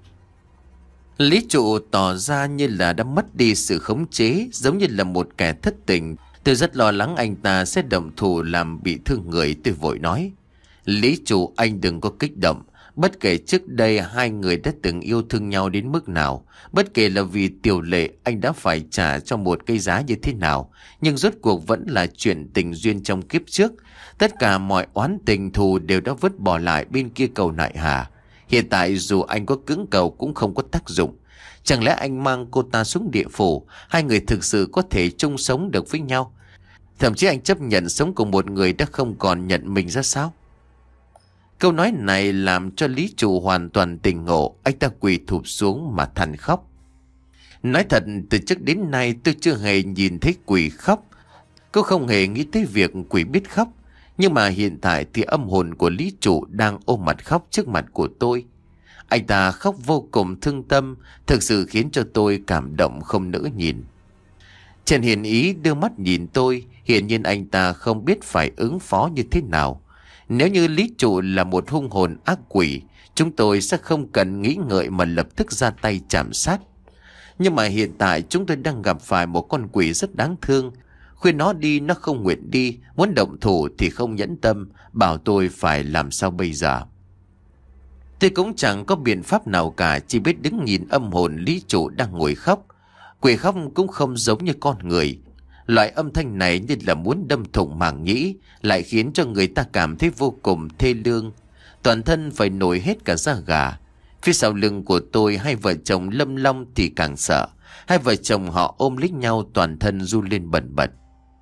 Lý trụ tỏ ra như là đã mất đi sự khống chế, giống như là một kẻ thất tình. Tôi rất lo lắng anh ta sẽ động thủ làm bị thương người. Tôi vội nói: Lý trụ, anh đừng có kích động. Bất kể trước đây hai người đã từng yêu thương nhau đến mức nào, bất kể là vì Tiểu Lệ anh đã phải trả cho một cái giá như thế nào, nhưng rốt cuộc vẫn là chuyện tình duyên trong kiếp trước. Tất cả mọi oán tình thù đều đã vứt bỏ lại bên kia cầu nại hà. Hiện tại dù anh có cứng cầu cũng không có tác dụng. Chẳng lẽ anh mang cô ta xuống địa phủ, hai người thực sự có thể chung sống được với nhau? Thậm chí anh chấp nhận sống cùng một người đã không còn nhận mình ra sao? Câu nói này làm cho Lý Trụ hoàn toàn tỉnh ngộ. Anh ta quỳ thụp xuống mà than khóc. Nói thật, từ trước đến nay tôi chưa hề nhìn thấy quỷ khóc. Cô không hề nghĩ tới việc quỷ biết khóc. Nhưng mà hiện tại thì âm hồn của Lý Trụ đang ôm mặt khóc trước mặt của tôi. Anh ta khóc vô cùng thương tâm, thực sự khiến cho tôi cảm động không nỡ nhìn. Trần Hiền Ý đưa mắt nhìn tôi, hiển nhiên anh ta không biết phải ứng phó như thế nào. Nếu như Lý Trụ là một hung hồn ác quỷ, chúng tôi sẽ không cần nghĩ ngợi mà lập tức ra tay chạm sát. Nhưng mà hiện tại chúng tôi đang gặp phải một con quỷ rất đáng thương. Khuyên nó đi nó không nguyện đi, muốn động thủ thì không nhẫn tâm, bảo tôi phải làm sao bây giờ. Tôi cũng chẳng có biện pháp nào cả, chỉ biết đứng nhìn âm hồn Lý Trụ đang ngồi khóc. Quỷ khóc cũng không giống như con người. Loại âm thanh này như là muốn đâm thủng màng nhĩ, lại khiến cho người ta cảm thấy vô cùng thê lương. Toàn thân phải nổi hết cả da gà. Phía sau lưng của tôi, hai vợ chồng Lâm Long thì càng sợ. Hai vợ chồng họ ôm lấy nhau, toàn thân run lên bần bật.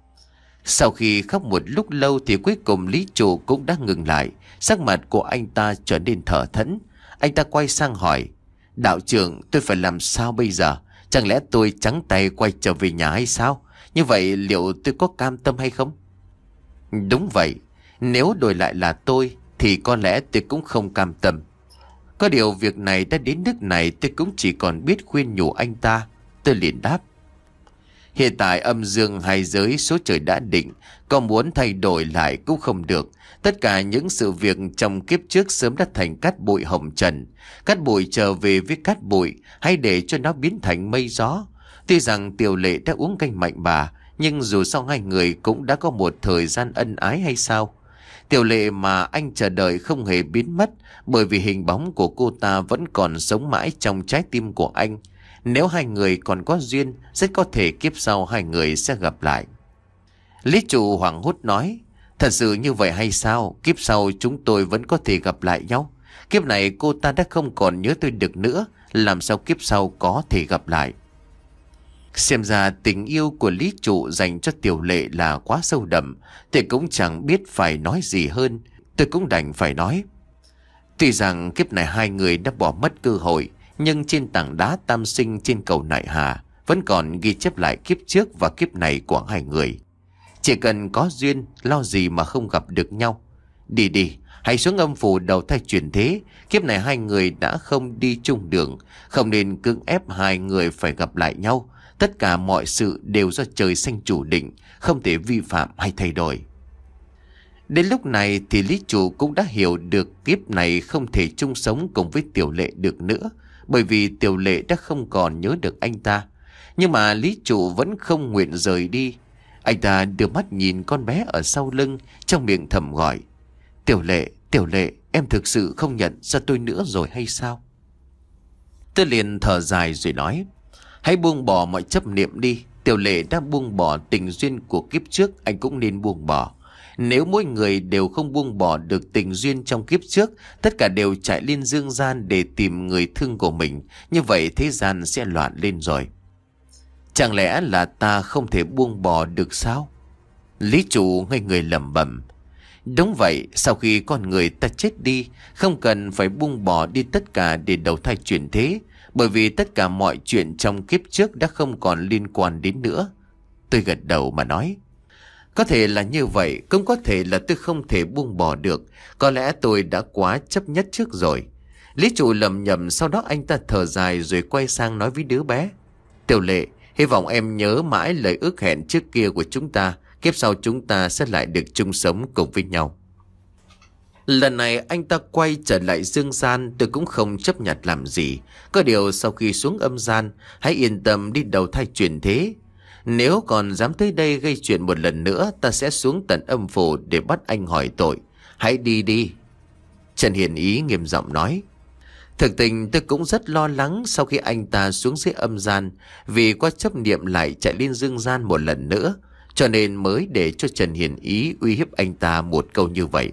Sau khi khóc một lúc lâu thì cuối cùng Lý Trụ cũng đã ngừng lại. Sắc mặt của anh ta trở nên thở thẫn. Anh ta quay sang hỏi: đạo trưởng, tôi phải làm sao bây giờ? Chẳng lẽ tôi trắng tay quay trở về nhà hay sao? Như vậy liệu tôi có cam tâm hay không? Đúng vậy, nếu đổi lại là tôi thì có lẽ tôi cũng không cam tâm. Có điều việc này đã đến nước này, tôi cũng chỉ còn biết khuyên nhủ anh ta. Tôi liền đáp: hiện tại âm dương hai giới số trời đã định, có muốn thay đổi lại cũng không được. Tất cả những sự việc trong kiếp trước sớm đã thành cát bụi hồng trần. Cát bụi trở về với cát bụi, hãy để cho nó biến thành mây gió. Tuy rằng Tiểu Lệ đã uống canh mạnh bà, nhưng dù sao hai người cũng đã có một thời gian ân ái hay sao? Tiểu Lệ mà anh chờ đợi không hề biến mất, bởi vì hình bóng của cô ta vẫn còn sống mãi trong trái tim của anh. Nếu hai người còn có duyên, rất có thể kiếp sau hai người sẽ gặp lại. Lý Trụ hoảng hốt nói: thật sự như vậy hay sao? Kiếp sau chúng tôi vẫn có thể gặp lại nhau. Kiếp này cô ta đã không còn nhớ tôi được nữa, làm sao kiếp sau có thể gặp lại? Xem ra tình yêu của Lý Trụ dành cho Tiểu Lệ là quá sâu đậm, thì cũng chẳng biết phải nói gì hơn. Tôi cũng đành phải nói: tuy rằng kiếp này hai người đã bỏ mất cơ hội, nhưng trên tảng đá tam sinh trên cầu Nại Hà vẫn còn ghi chép lại kiếp trước và kiếp này của hai người. Chỉ cần có duyên, lo gì mà không gặp được nhau. Đi đi, hãy xuống âm phủ đầu thai chuyển thế. Kiếp này hai người đã không đi chung đường, không nên cưỡng ép hai người phải gặp lại nhau. Tất cả mọi sự đều do trời xanh chủ định, không thể vi phạm hay thay đổi. Đến lúc này thì Lý Trụ cũng đã hiểu được kiếp này không thể chung sống cùng với Tiểu Lệ được nữa, bởi vì Tiểu Lệ đã không còn nhớ được anh ta. Nhưng mà Lý Trụ vẫn không nguyện rời đi. Anh ta đưa mắt nhìn con bé ở sau lưng, trong miệng thầm gọi: Tiểu Lệ, Tiểu Lệ, em thực sự không nhận ra tôi nữa rồi hay sao? Tôi liền thở dài rồi nói: hãy buông bỏ mọi chấp niệm đi. Tiểu Lệ đã buông bỏ tình duyên của kiếp trước, anh cũng nên buông bỏ. Nếu mỗi người đều không buông bỏ được tình duyên trong kiếp trước, tất cả đều chạy lên dương gian để tìm người thương của mình, như vậy thế gian sẽ loạn lên rồi. Chẳng lẽ là ta không thể buông bỏ được sao? Lý Trụ ngây người lẩm bẩm: đúng vậy, sau khi con người ta chết đi, không cần phải buông bỏ đi tất cả để đầu thai chuyển thế, bởi vì tất cả mọi chuyện trong kiếp trước đã không còn liên quan đến nữa. Tôi gật đầu mà nói: có thể là như vậy, cũng có thể là tôi không thể buông bỏ được. Có lẽ tôi đã quá chấp nhất trước rồi. Lý Trụ lầm nhầm, sau đó anh ta thở dài rồi quay sang nói với đứa bé: Tiểu Lệ, hy vọng em nhớ mãi lời ước hẹn trước kia của chúng ta. Kiếp sau chúng ta sẽ lại được chung sống cùng với nhau. Lần này anh ta quay trở lại dương gian, tôi cũng không chấp nhận làm gì. Có điều sau khi xuống âm gian, hãy yên tâm đi đầu thai chuyển thế. Nếu còn dám tới đây gây chuyện một lần nữa, ta sẽ xuống tận âm phủ để bắt anh hỏi tội. Hãy đi đi. Trần Hiền Ý nghiêm giọng nói. Thực tình tôi cũng rất lo lắng sau khi anh ta xuống dưới âm gian, vì qua chấp niệm lại chạy lên dương gian một lần nữa, cho nên mới để cho Trần Hiền Ý uy hiếp anh ta một câu như vậy.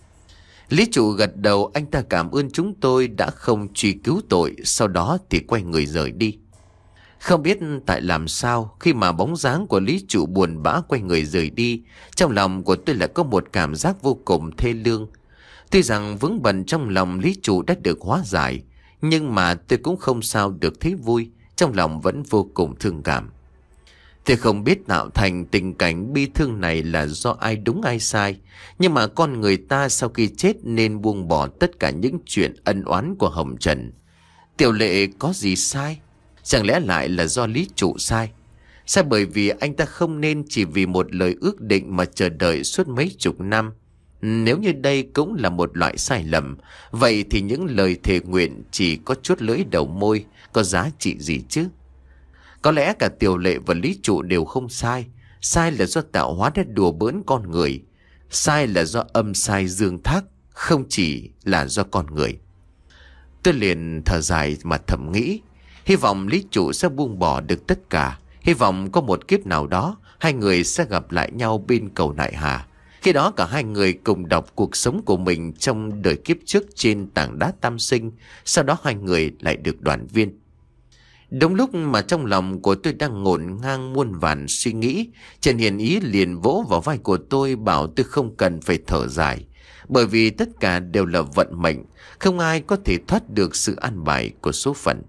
Lý Trụ gật đầu, anh ta cảm ơn chúng tôi đã không truy cứu tội, sau đó thì quay người rời đi. Không biết tại làm sao, khi mà bóng dáng của Lý Trụ buồn bã quay người rời đi, trong lòng của tôi lại có một cảm giác vô cùng thê lương. Tuy rằng vướng bận trong lòng lý trụ đã được hóa giải, nhưng mà tôi cũng không sao được thấy vui, trong lòng vẫn vô cùng thương cảm. Tôi không biết tạo thành tình cảnh bi thương này là do ai đúng ai sai, nhưng mà con người ta sau khi chết nên buông bỏ tất cả những chuyện ân oán của hồng trần. Tiểu Lệ có gì sai? Chẳng lẽ lại là do lý trụ sai? Sao bởi vì anh ta không nên chỉ vì một lời ước định mà chờ đợi suốt mấy chục năm? Nếu như đây cũng là một loại sai lầm, vậy thì những lời thề nguyện chỉ có chuốt lưỡi đầu môi, có giá trị gì chứ? Có lẽ cả Tiểu Lệ và lý trụ đều không sai. Sai là do tạo hóa đã đùa bỡn con người. Sai là do âm sai dương thác, không chỉ là do con người. Tôi liền thở dài mà thầm nghĩ, hy vọng lý trụ sẽ buông bỏ được tất cả. Hy vọng có một kiếp nào đó hai người sẽ gặp lại nhau bên cầu Nại Hà. Khi đó cả hai người cùng đọc cuộc sống của mình trong đời kiếp trước trên tảng đá tam sinh. Sau đó hai người lại được đoàn viên. Đúng lúc mà trong lòng của tôi đang ngổn ngang muôn vàn suy nghĩ, Trần Hiền Ý liền vỗ vào vai của tôi bảo tôi không cần phải thở dài. Bởi vì tất cả đều là vận mệnh, không ai có thể thoát được sự an bài của số phận.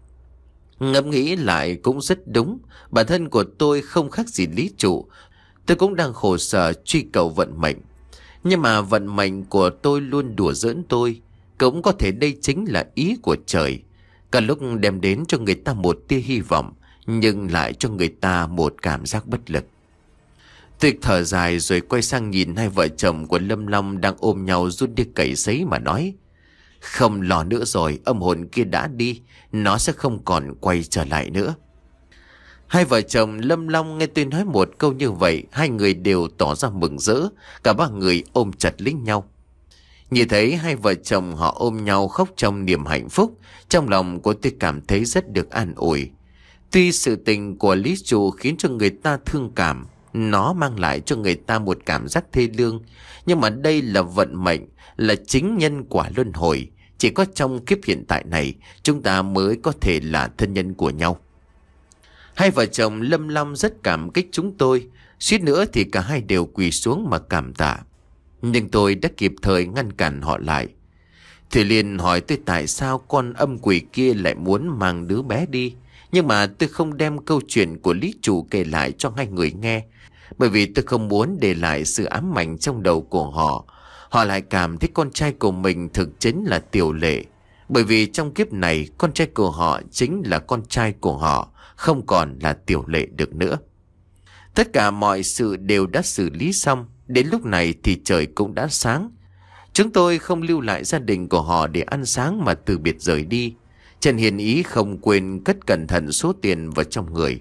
Ngẫm nghĩ lại cũng rất đúng, bản thân của tôi không khác gì lý trụ. Tôi cũng đang khổ sở truy cầu vận mệnh. Nhưng mà vận mệnh của tôi luôn đùa giỡn tôi. Cũng có thể đây chính là ý của trời. Cả lúc đem đến cho người ta một tia hy vọng, nhưng lại cho người ta một cảm giác bất lực. Tôi thở dài rồi quay sang nhìn hai vợ chồng của Lâm Long đang ôm nhau rút đi cày sấy mà nói: không lo nữa rồi, âm hồn kia đã đi, nó sẽ không còn quay trở lại nữa. Hai vợ chồng Lâm Long nghe tôi nói một câu như vậy, hai người đều tỏ ra mừng rỡ, cả ba người ôm chặt lấy nhau. Nhìn thấy hai vợ chồng họ ôm nhau khóc trong niềm hạnh phúc, trong lòng của tôi cảm thấy rất được an ủi. Tuy sự tình của lý trụ khiến cho người ta thương cảm, nó mang lại cho người ta một cảm giác thê lương, nhưng mà đây là vận mệnh, là chính nhân quả luân hồi. Chỉ có trong kiếp hiện tại này chúng ta mới có thể là thân nhân của nhau. Hai vợ chồng Lâm Long rất cảm kích chúng tôi, suýt nữa thì cả hai đều quỳ xuống mà cảm tạ. Nhưng tôi đã kịp thời ngăn cản họ lại. Thủy Liên hỏi tôi tại sao con âm quỷ kia lại muốn mang đứa bé đi. Nhưng mà tôi không đem câu chuyện của lý trụ kể lại cho hai người nghe, bởi vì tôi không muốn để lại sự ám ảnh trong đầu của họ. Họ lại cảm thấy con trai của mình thực chính là Tiểu Lệ, bởi vì trong kiếp này con trai của họ chính là con trai của họ, không còn là Tiểu Lệ được nữa. Tất cả mọi sự đều đã xử lý xong. Đến lúc này thì trời cũng đã sáng. Chúng tôi không lưu lại gia đình của họ để ăn sáng mà từ biệt rời đi. Trần Hiền Ý không quên cất cẩn thận số tiền vào trong người.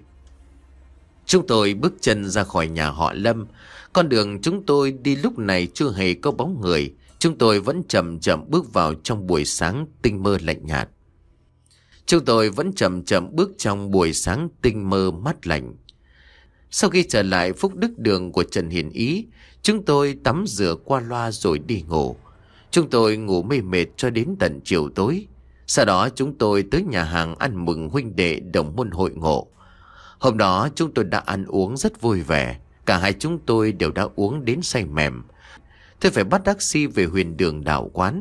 Chúng tôi bước chân ra khỏi nhà họ Lâm. Con đường chúng tôi đi lúc này chưa hề có bóng người. Chúng tôi vẫn chậm chậm bước vào trong buổi sáng tinh mơ lạnh nhạt. Chúng tôi vẫn chậm chậm bước trong buổi sáng tinh mơ mát lạnh. Sau khi trở lại phúc đức đường của Trần Hiền Ý, chúng tôi tắm rửa qua loa rồi đi ngủ. Chúng tôi ngủ mê mệt cho đến tận chiều tối. Sau đó chúng tôi tới nhà hàng ăn mừng huynh đệ đồng môn hội ngộ. Hôm đó chúng tôi đã ăn uống rất vui vẻ. Cả hai chúng tôi đều đã uống đến say mềm. Tôi phải bắt taxi về Huyền Đường Đạo Quán.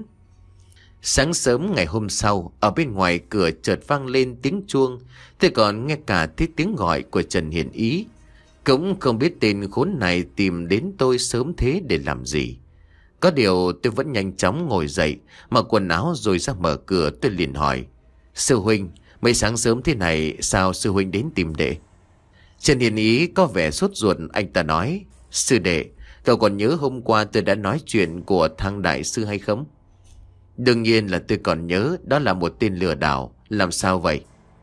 Sáng sớm ngày hôm sau, ở bên ngoài cửa chợt vang lên tiếng chuông. Tôi còn nghe cả thấy tiếng gọi của Trần Hiền Ý. Cũng không biết tên khốn này tìm đến tôi sớm thế để làm gì. Có điều tôi vẫn nhanh chóng ngồi dậy, mặc quần áo rồi ra mở cửa. Tôi liền hỏi: sư huynh, mấy sáng sớm thế này sao sư huynh đến tìm đệ? Trần Hiền Ý có vẻ sốt ruột, anh ta nói: sư đệ, cậu còn nhớ hôm qua tôi đã nói chuyện của thằng đại sư hay không? Đương nhiên là tôi còn nhớ, đó là một tên lừa đảo. Làm sao vậy?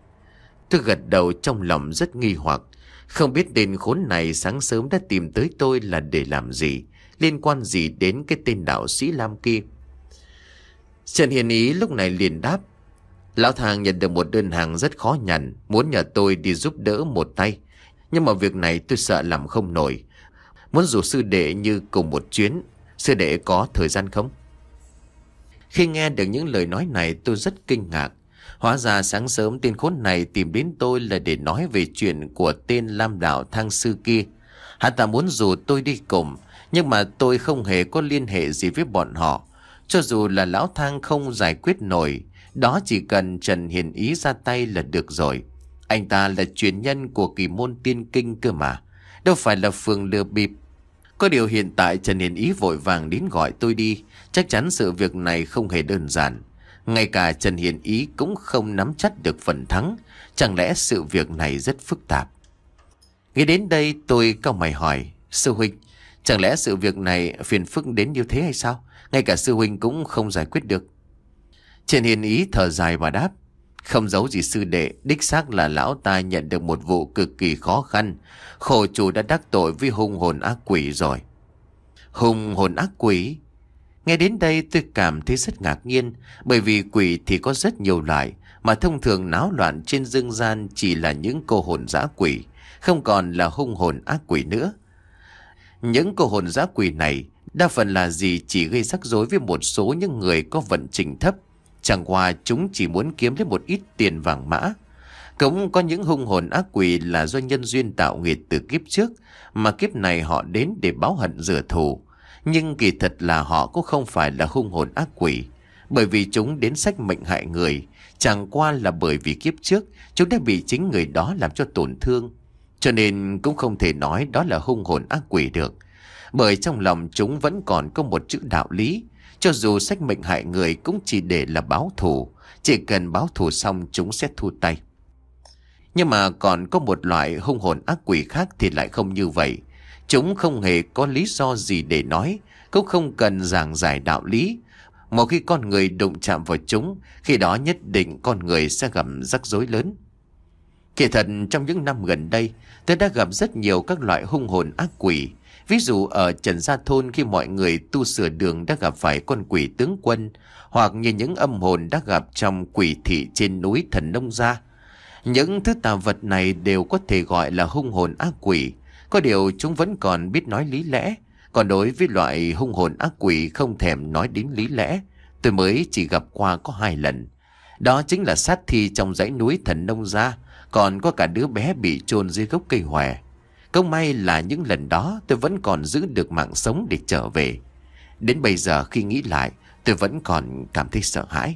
Tôi gật đầu, trong lòng rất nghi hoặc. Không biết tên khốn này sáng sớm đã tìm tới tôi là để làm gì, liên quan gì đến cái tên đạo sĩ Lam kia. Trần Hiền Ý lúc này liền đáp: lão thang nhận được một đơn hàng rất khó nhằn, muốn nhờ tôi đi giúp đỡ một tay. Nhưng mà việc này tôi sợ làm không nổi, muốn rủ sư đệ như cùng một chuyến. Sư đệ có thời gian không? Khi nghe được những lời nói này tôi rất kinh ngạc. Hóa ra sáng sớm tên khốn này tìm đến tôi là để nói về chuyện của tên Lam đạo thang sư kia. Hắn ta muốn rủ tôi đi cùng, nhưng mà tôi không hề có liên hệ gì với bọn họ. Cho dù là lão thang không giải quyết nổi, đó chỉ cần Trần Hiền Ý ra tay là được rồi. Anh ta là truyền nhân của kỳ môn tiên kinh cơ mà, đâu phải là phường lừa bịp. Có điều hiện tại Trần Hiền Ý vội vàng đến gọi tôi đi. Chắc chắn sự việc này không hề đơn giản. Ngay cả Trần Hiền Ý cũng không nắm chắc được phần thắng. Chẳng lẽ sự việc này rất phức tạp? Nghĩ đến đây tôi cau mày hỏi: Sư huynh, chẳng lẽ sự việc này phiền phức đến như thế hay sao? Ngay cả sư huynh cũng không giải quyết được. Trần Hiền Ý thở dài và đáp: Không giấu gì sư đệ, đích xác là lão ta nhận được một vụ cực kỳ khó khăn. Khổ chủ đã đắc tội với hung hồn ác quỷ rồi. Hung hồn ác quỷ? Nghe đến đây tôi cảm thấy rất ngạc nhiên. Bởi vì quỷ thì có rất nhiều loại, mà thông thường náo loạn trên dương gian chỉ là những cô hồn dã quỷ, không còn là hung hồn ác quỷ nữa. Những cô hồn dã quỷ này đa phần là gì chỉ gây rắc rối với một số những người có vận trình thấp. Chẳng qua chúng chỉ muốn kiếm lấy một ít tiền vàng mã. Cũng có những hung hồn ác quỷ là do nhân duyên tạo nghiệt từ kiếp trước, mà kiếp này họ đến để báo hận rửa thù. Nhưng kỳ thật là họ cũng không phải là hung hồn ác quỷ, bởi vì chúng đến xách mệnh hại người. Chẳng qua là bởi vì kiếp trước chúng đã bị chính người đó làm cho tổn thương, cho nên cũng không thể nói đó là hung hồn ác quỷ được. Bởi trong lòng chúng vẫn còn có một chữ đạo lý. Cho dù xách mệnh hại người cũng chỉ để là báo thù. Chỉ cần báo thù xong chúng sẽ thu tay. Nhưng mà còn có một loại hung hồn ác quỷ khác thì lại không như vậy. Chúng không hề có lý do gì để nói, cũng không cần giảng giải đạo lý. Một khi con người đụng chạm vào chúng, khi đó nhất định con người sẽ gặp rắc rối lớn. Kỳ thật trong những năm gần đây, tôi đã gặp rất nhiều các loại hung hồn ác quỷ. Ví dụ ở Trần Gia Thôn, khi mọi người tu sửa đường đã gặp phải con quỷ tướng quân, hoặc như những âm hồn đã gặp trong quỷ thị trên núi Thần Nông Gia. Những thứ tà vật này đều có thể gọi là hung hồn ác quỷ. Có điều chúng vẫn còn biết nói lý lẽ. Còn đối với loại hung hồn ác quỷ không thèm nói đến lý lẽ, tôi mới chỉ gặp qua có hai lần. Đó chính là sát thi trong dãy núi Thần Nông Gia, còn có cả đứa bé bị chôn dưới gốc cây hòe. Không may là những lần đó tôi vẫn còn giữ được mạng sống để trở về. Đến bây giờ khi nghĩ lại, tôi vẫn còn cảm thấy sợ hãi.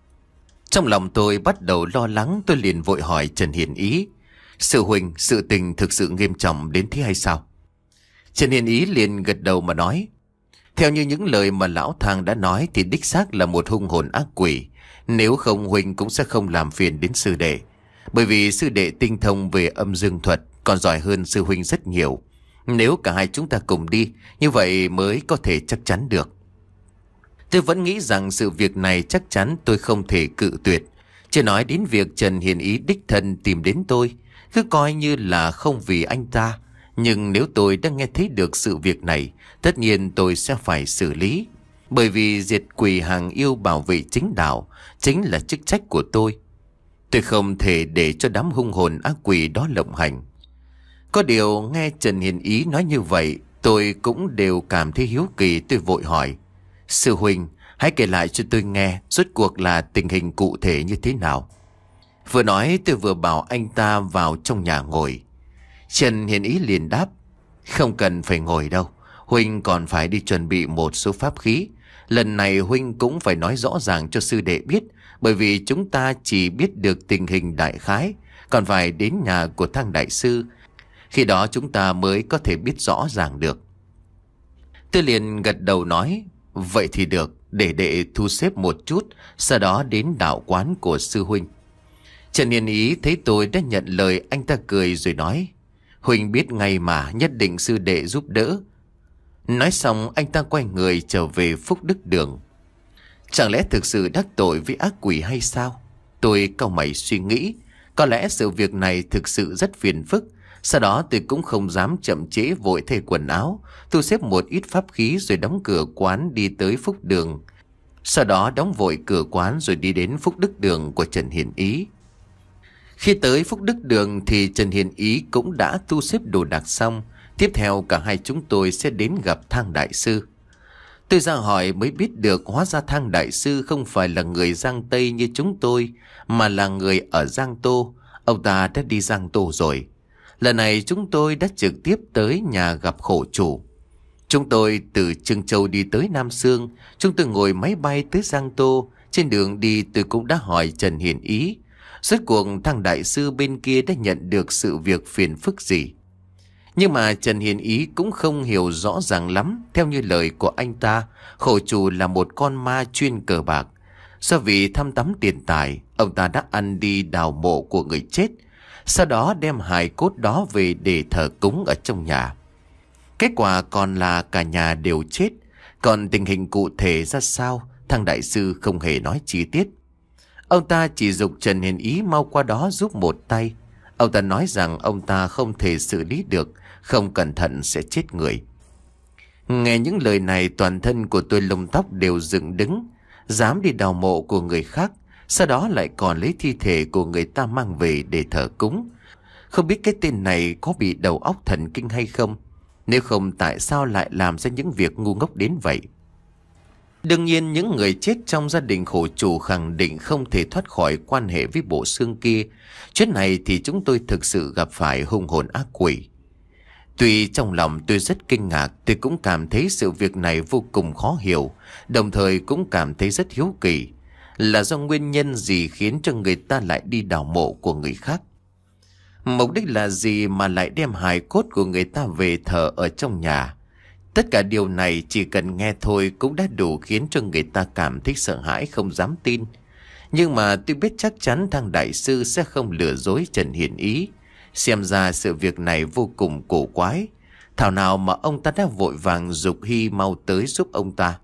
Trong lòng tôi bắt đầu lo lắng, tôi liền vội hỏi Trần Hiền Ý: Sư huynh, sự tình thực sự nghiêm trọng đến thế hay sao? Trần Hiền Ý liền gật đầu mà nói: Theo như những lời mà lão thang đã nói thì đích xác là một hung hồn ác quỷ. Nếu không huynh cũng sẽ không làm phiền đến sư đệ. Bởi vì sư đệ tinh thông về âm dương thuật, còn giỏi hơn sư huynh rất nhiều. Nếu cả hai chúng ta cùng đi, như vậy mới có thể chắc chắn được. Tôi vẫn nghĩ rằng sự việc này chắc chắn tôi không thể cự tuyệt. Chưa nói đến việc Trần Hiền Ý đích thân tìm đến tôi, cứ coi như là không vì anh ta. Nhưng nếu tôi đã nghe thấy được sự việc này, tất nhiên tôi sẽ phải xử lý. Bởi vì diệt quỷ hàng yêu bảo vệ chính đạo chính là chức trách của tôi. Tôi không thể để cho đám hung hồn ác quỷ đó lộng hành. Có điều nghe Trần Hiền Ý nói như vậy, tôi cũng đều cảm thấy hiếu kỳ. Tôi vội hỏi: Sư huynh, hãy kể lại cho tôi nghe rốt cuộc là tình hình cụ thể như thế nào. Vừa nói tôi vừa bảo anh ta vào trong nhà ngồi. Trần Hiền Ý liền đáp: Không cần phải ngồi đâu, huynh còn phải đi chuẩn bị một số pháp khí. Lần này huynh cũng phải nói rõ ràng cho sư đệ biết, bởi vì chúng ta chỉ biết được tình hình đại khái, còn phải đến nhà của Thang đại sư. Khi đó chúng ta mới có thể biết rõ ràng được. Tôi liền gật đầu nói: Vậy thì được, để đệ thu xếp một chút, sau đó đến đạo quán của sư huynh. Trần Hiền Ý thấy tôi đã nhận lời, anh ta cười rồi nói: Huynh biết ngay mà, nhất định sư đệ giúp đỡ. Nói xong anh ta quay người trở về Phúc Đức Đường. Chẳng lẽ thực sự đắc tội với ác quỷ hay sao? Tôi cau mày suy nghĩ, có lẽ sự việc này thực sự rất phiền phức. Sau đó tôi cũng không dám chậm trễ, vội thay quần áo, thu xếp một ít pháp khí rồi đóng cửa quán đi tới Phúc Đường. Sau đó đóng vội cửa quán rồi đi đến Phúc Đức Đường của Trần Hiền Ý. Khi tới Phúc Đức Đường thì Trần Hiền Ý cũng đã thu xếp đồ đạc xong. Tiếp theo cả hai chúng tôi sẽ đến gặp Thang đại sư. Tôi ra hỏi mới biết được hóa ra Thang đại sư không phải là người Giang Tây như chúng tôi, mà là người ở Giang Tô. Ông ta đã đi Giang Tô rồi. Lần này chúng tôi đã trực tiếp tới nhà gặp khổ chủ. Chúng tôi từ Trưng Châu đi tới Nam Xương. Chúng tôi ngồi máy bay tới Giang Tô. Trên đường đi tôi cũng đã hỏi Trần Hiền Ý, rốt cuộc thằng đại sư bên kia đã nhận được sự việc phiền phức gì. Nhưng mà Trần Hiền Ý cũng không hiểu rõ ràng lắm. Theo như lời của anh ta, khổ chủ là một con ma chuyên cờ bạc. Do vì thăm tắm tiền tài, ông ta đã ăn đi đào mộ của người chết, sau đó đem hài cốt đó về để thờ cúng ở trong nhà. Kết quả còn là cả nhà đều chết. Còn tình hình cụ thể ra sao, thằng đại sư không hề nói chi tiết. Ông ta chỉ giục Trần Hiền Ý mau qua đó giúp một tay. Ông ta nói rằng ông ta không thể xử lý được, không cẩn thận sẽ chết người. Nghe những lời này, toàn thân của tôi lông tóc đều dựng đứng. Dám đi đào mộ của người khác, sau đó lại còn lấy thi thể của người ta mang về để thờ cúng. Không biết cái tên này có bị đầu óc thần kinh hay không? Nếu không, tại sao lại làm ra những việc ngu ngốc đến vậy? Đương nhiên những người chết trong gia đình khổ chủ khẳng định không thể thoát khỏi quan hệ với bộ xương kia. Chuyện này thì chúng tôi thực sự gặp phải hung hồn ác quỷ. Tuy trong lòng tôi rất kinh ngạc, tôi cũng cảm thấy sự việc này vô cùng khó hiểu, đồng thời cũng cảm thấy rất hiếu kỳ. Là do nguyên nhân gì khiến cho người ta lại đi đào mộ của người khác? Mục đích là gì mà lại đem hài cốt của người ta về thờ ở trong nhà? Tất cả điều này chỉ cần nghe thôi cũng đã đủ khiến cho người ta cảm thấy sợ hãi, không dám tin. Nhưng mà tôi biết chắc chắn thằng đại sư sẽ không lừa dối Trần Hiền Ý. Xem ra sự việc này vô cùng cổ quái. Thảo nào mà ông ta đã vội vàng giục Hy mau tới giúp ông ta.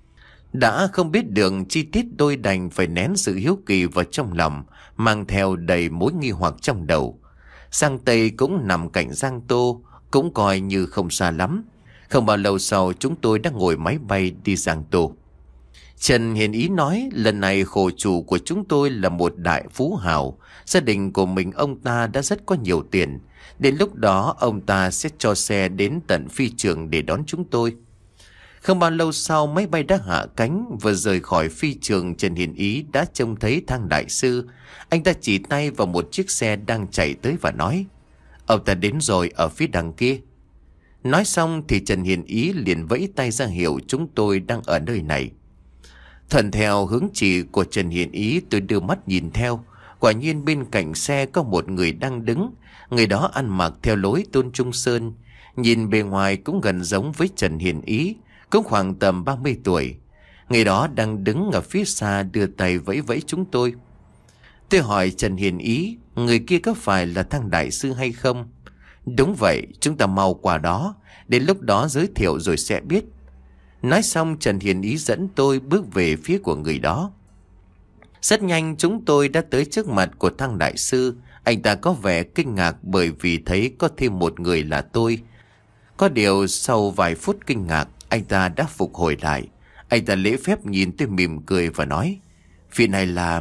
Đã không biết được chi tiết, tôi đành phải nén sự hiếu kỳ vào trong lòng, mang theo đầy mối nghi hoặc trong đầu. Giang Tây cũng nằm cạnh Giang Tô, cũng coi như không xa lắm. Không bao lâu sau chúng tôi đã ngồi máy bay đi Giang Tô. Trần Hiền Ý nói lần này khổ chủ của chúng tôi là một đại phú hào. Gia đình của mình ông ta đã rất có nhiều tiền. Đến lúc đó ông ta sẽ cho xe đến tận phi trường để đón chúng tôi. Không bao lâu sau máy bay đã hạ cánh. Vừa rời khỏi phi trường, Trần Hiền Ý đã trông thấy thang đại sư. Anh ta chỉ tay vào một chiếc xe đang chạy tới và nói: ông ta đến rồi, ở phía đằng kia. Nói xong thì Trần Hiền Ý liền vẫy tay ra hiệu chúng tôi đang ở nơi này. Thuận theo hướng chỉ của Trần Hiền Ý, tôi đưa mắt nhìn theo. Quả nhiên bên cạnh xe có một người đang đứng. Người đó ăn mặc theo lối Tôn Trung Sơn, nhìn bề ngoài cũng gần giống với Trần Hiền Ý, cũng khoảng tầm ba mươi tuổi. Người đó đang đứng ở phía xa đưa tay vẫy vẫy chúng tôi. Tôi hỏi Trần Hiền Ý, người kia có phải là thằng đại sư hay không? Đúng vậy, chúng ta mau qua đó, đến lúc đó giới thiệu rồi sẽ biết. Nói xong Trần Hiền Ý dẫn tôi bước về phía của người đó. Rất nhanh chúng tôi đã tới trước mặt của thằng đại sư. Anh ta có vẻ kinh ngạc bởi vì thấy có thêm một người là tôi. Có điều sau vài phút kinh ngạc, anh ta đã phục hồi lại. Anh ta lễ phép nhìn tôi mỉm cười và nói: vị này là...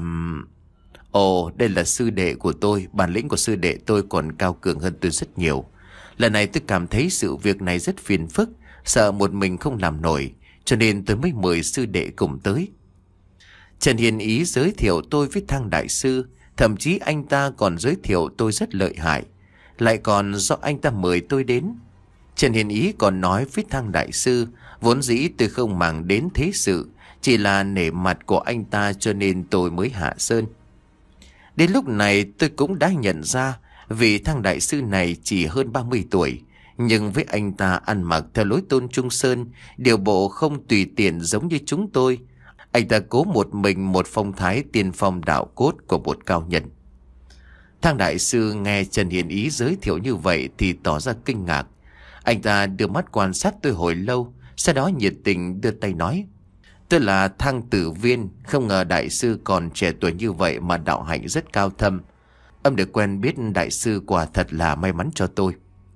Ồ, đây là sư đệ của tôi. Bản lĩnh của sư đệ tôi còn cao cường hơn tôi rất nhiều. Lần này tôi cảm thấy sự việc này rất phiền phức, sợ một mình không làm nổi, cho nên tôi mới mời sư đệ cùng tới. Trần Hiền Ý giới thiệu tôi với thang đại sư. Thậm chí anh ta còn giới thiệu tôi rất lợi hại. Lại còn do anh ta mời tôi đến. Trần Hiền Ý còn nói với thang đại sư: vốn dĩ tôi không màng đến thế sự, chỉ là nể mặt của anh ta cho nên tôi mới hạ sơn. Đến lúc này tôi cũng đã nhận ra vị thang đại sư này chỉ hơn ba mươi tuổi, nhưng với anh ta ăn mặc theo lối Tôn Trung Sơn, điều bộ không tùy tiện giống như chúng tôi. Anh ta cố một mình một phong thái tiên phong đạo cốt của một cao nhân. Thang đại sư nghe Trần Hiền Ý giới thiệu như vậy thì tỏ ra kinh ngạc. Anh ta đưa mắt quan sát tôi hồi lâu, sau đó nhiệt tình đưa tay nói: tôi là Thang Tử Viên, không ngờ đại sư còn trẻ tuổi như vậy mà đạo hạnh rất cao thâm. Âm được quen biết đại sư quả thật là may mắn cho tôi.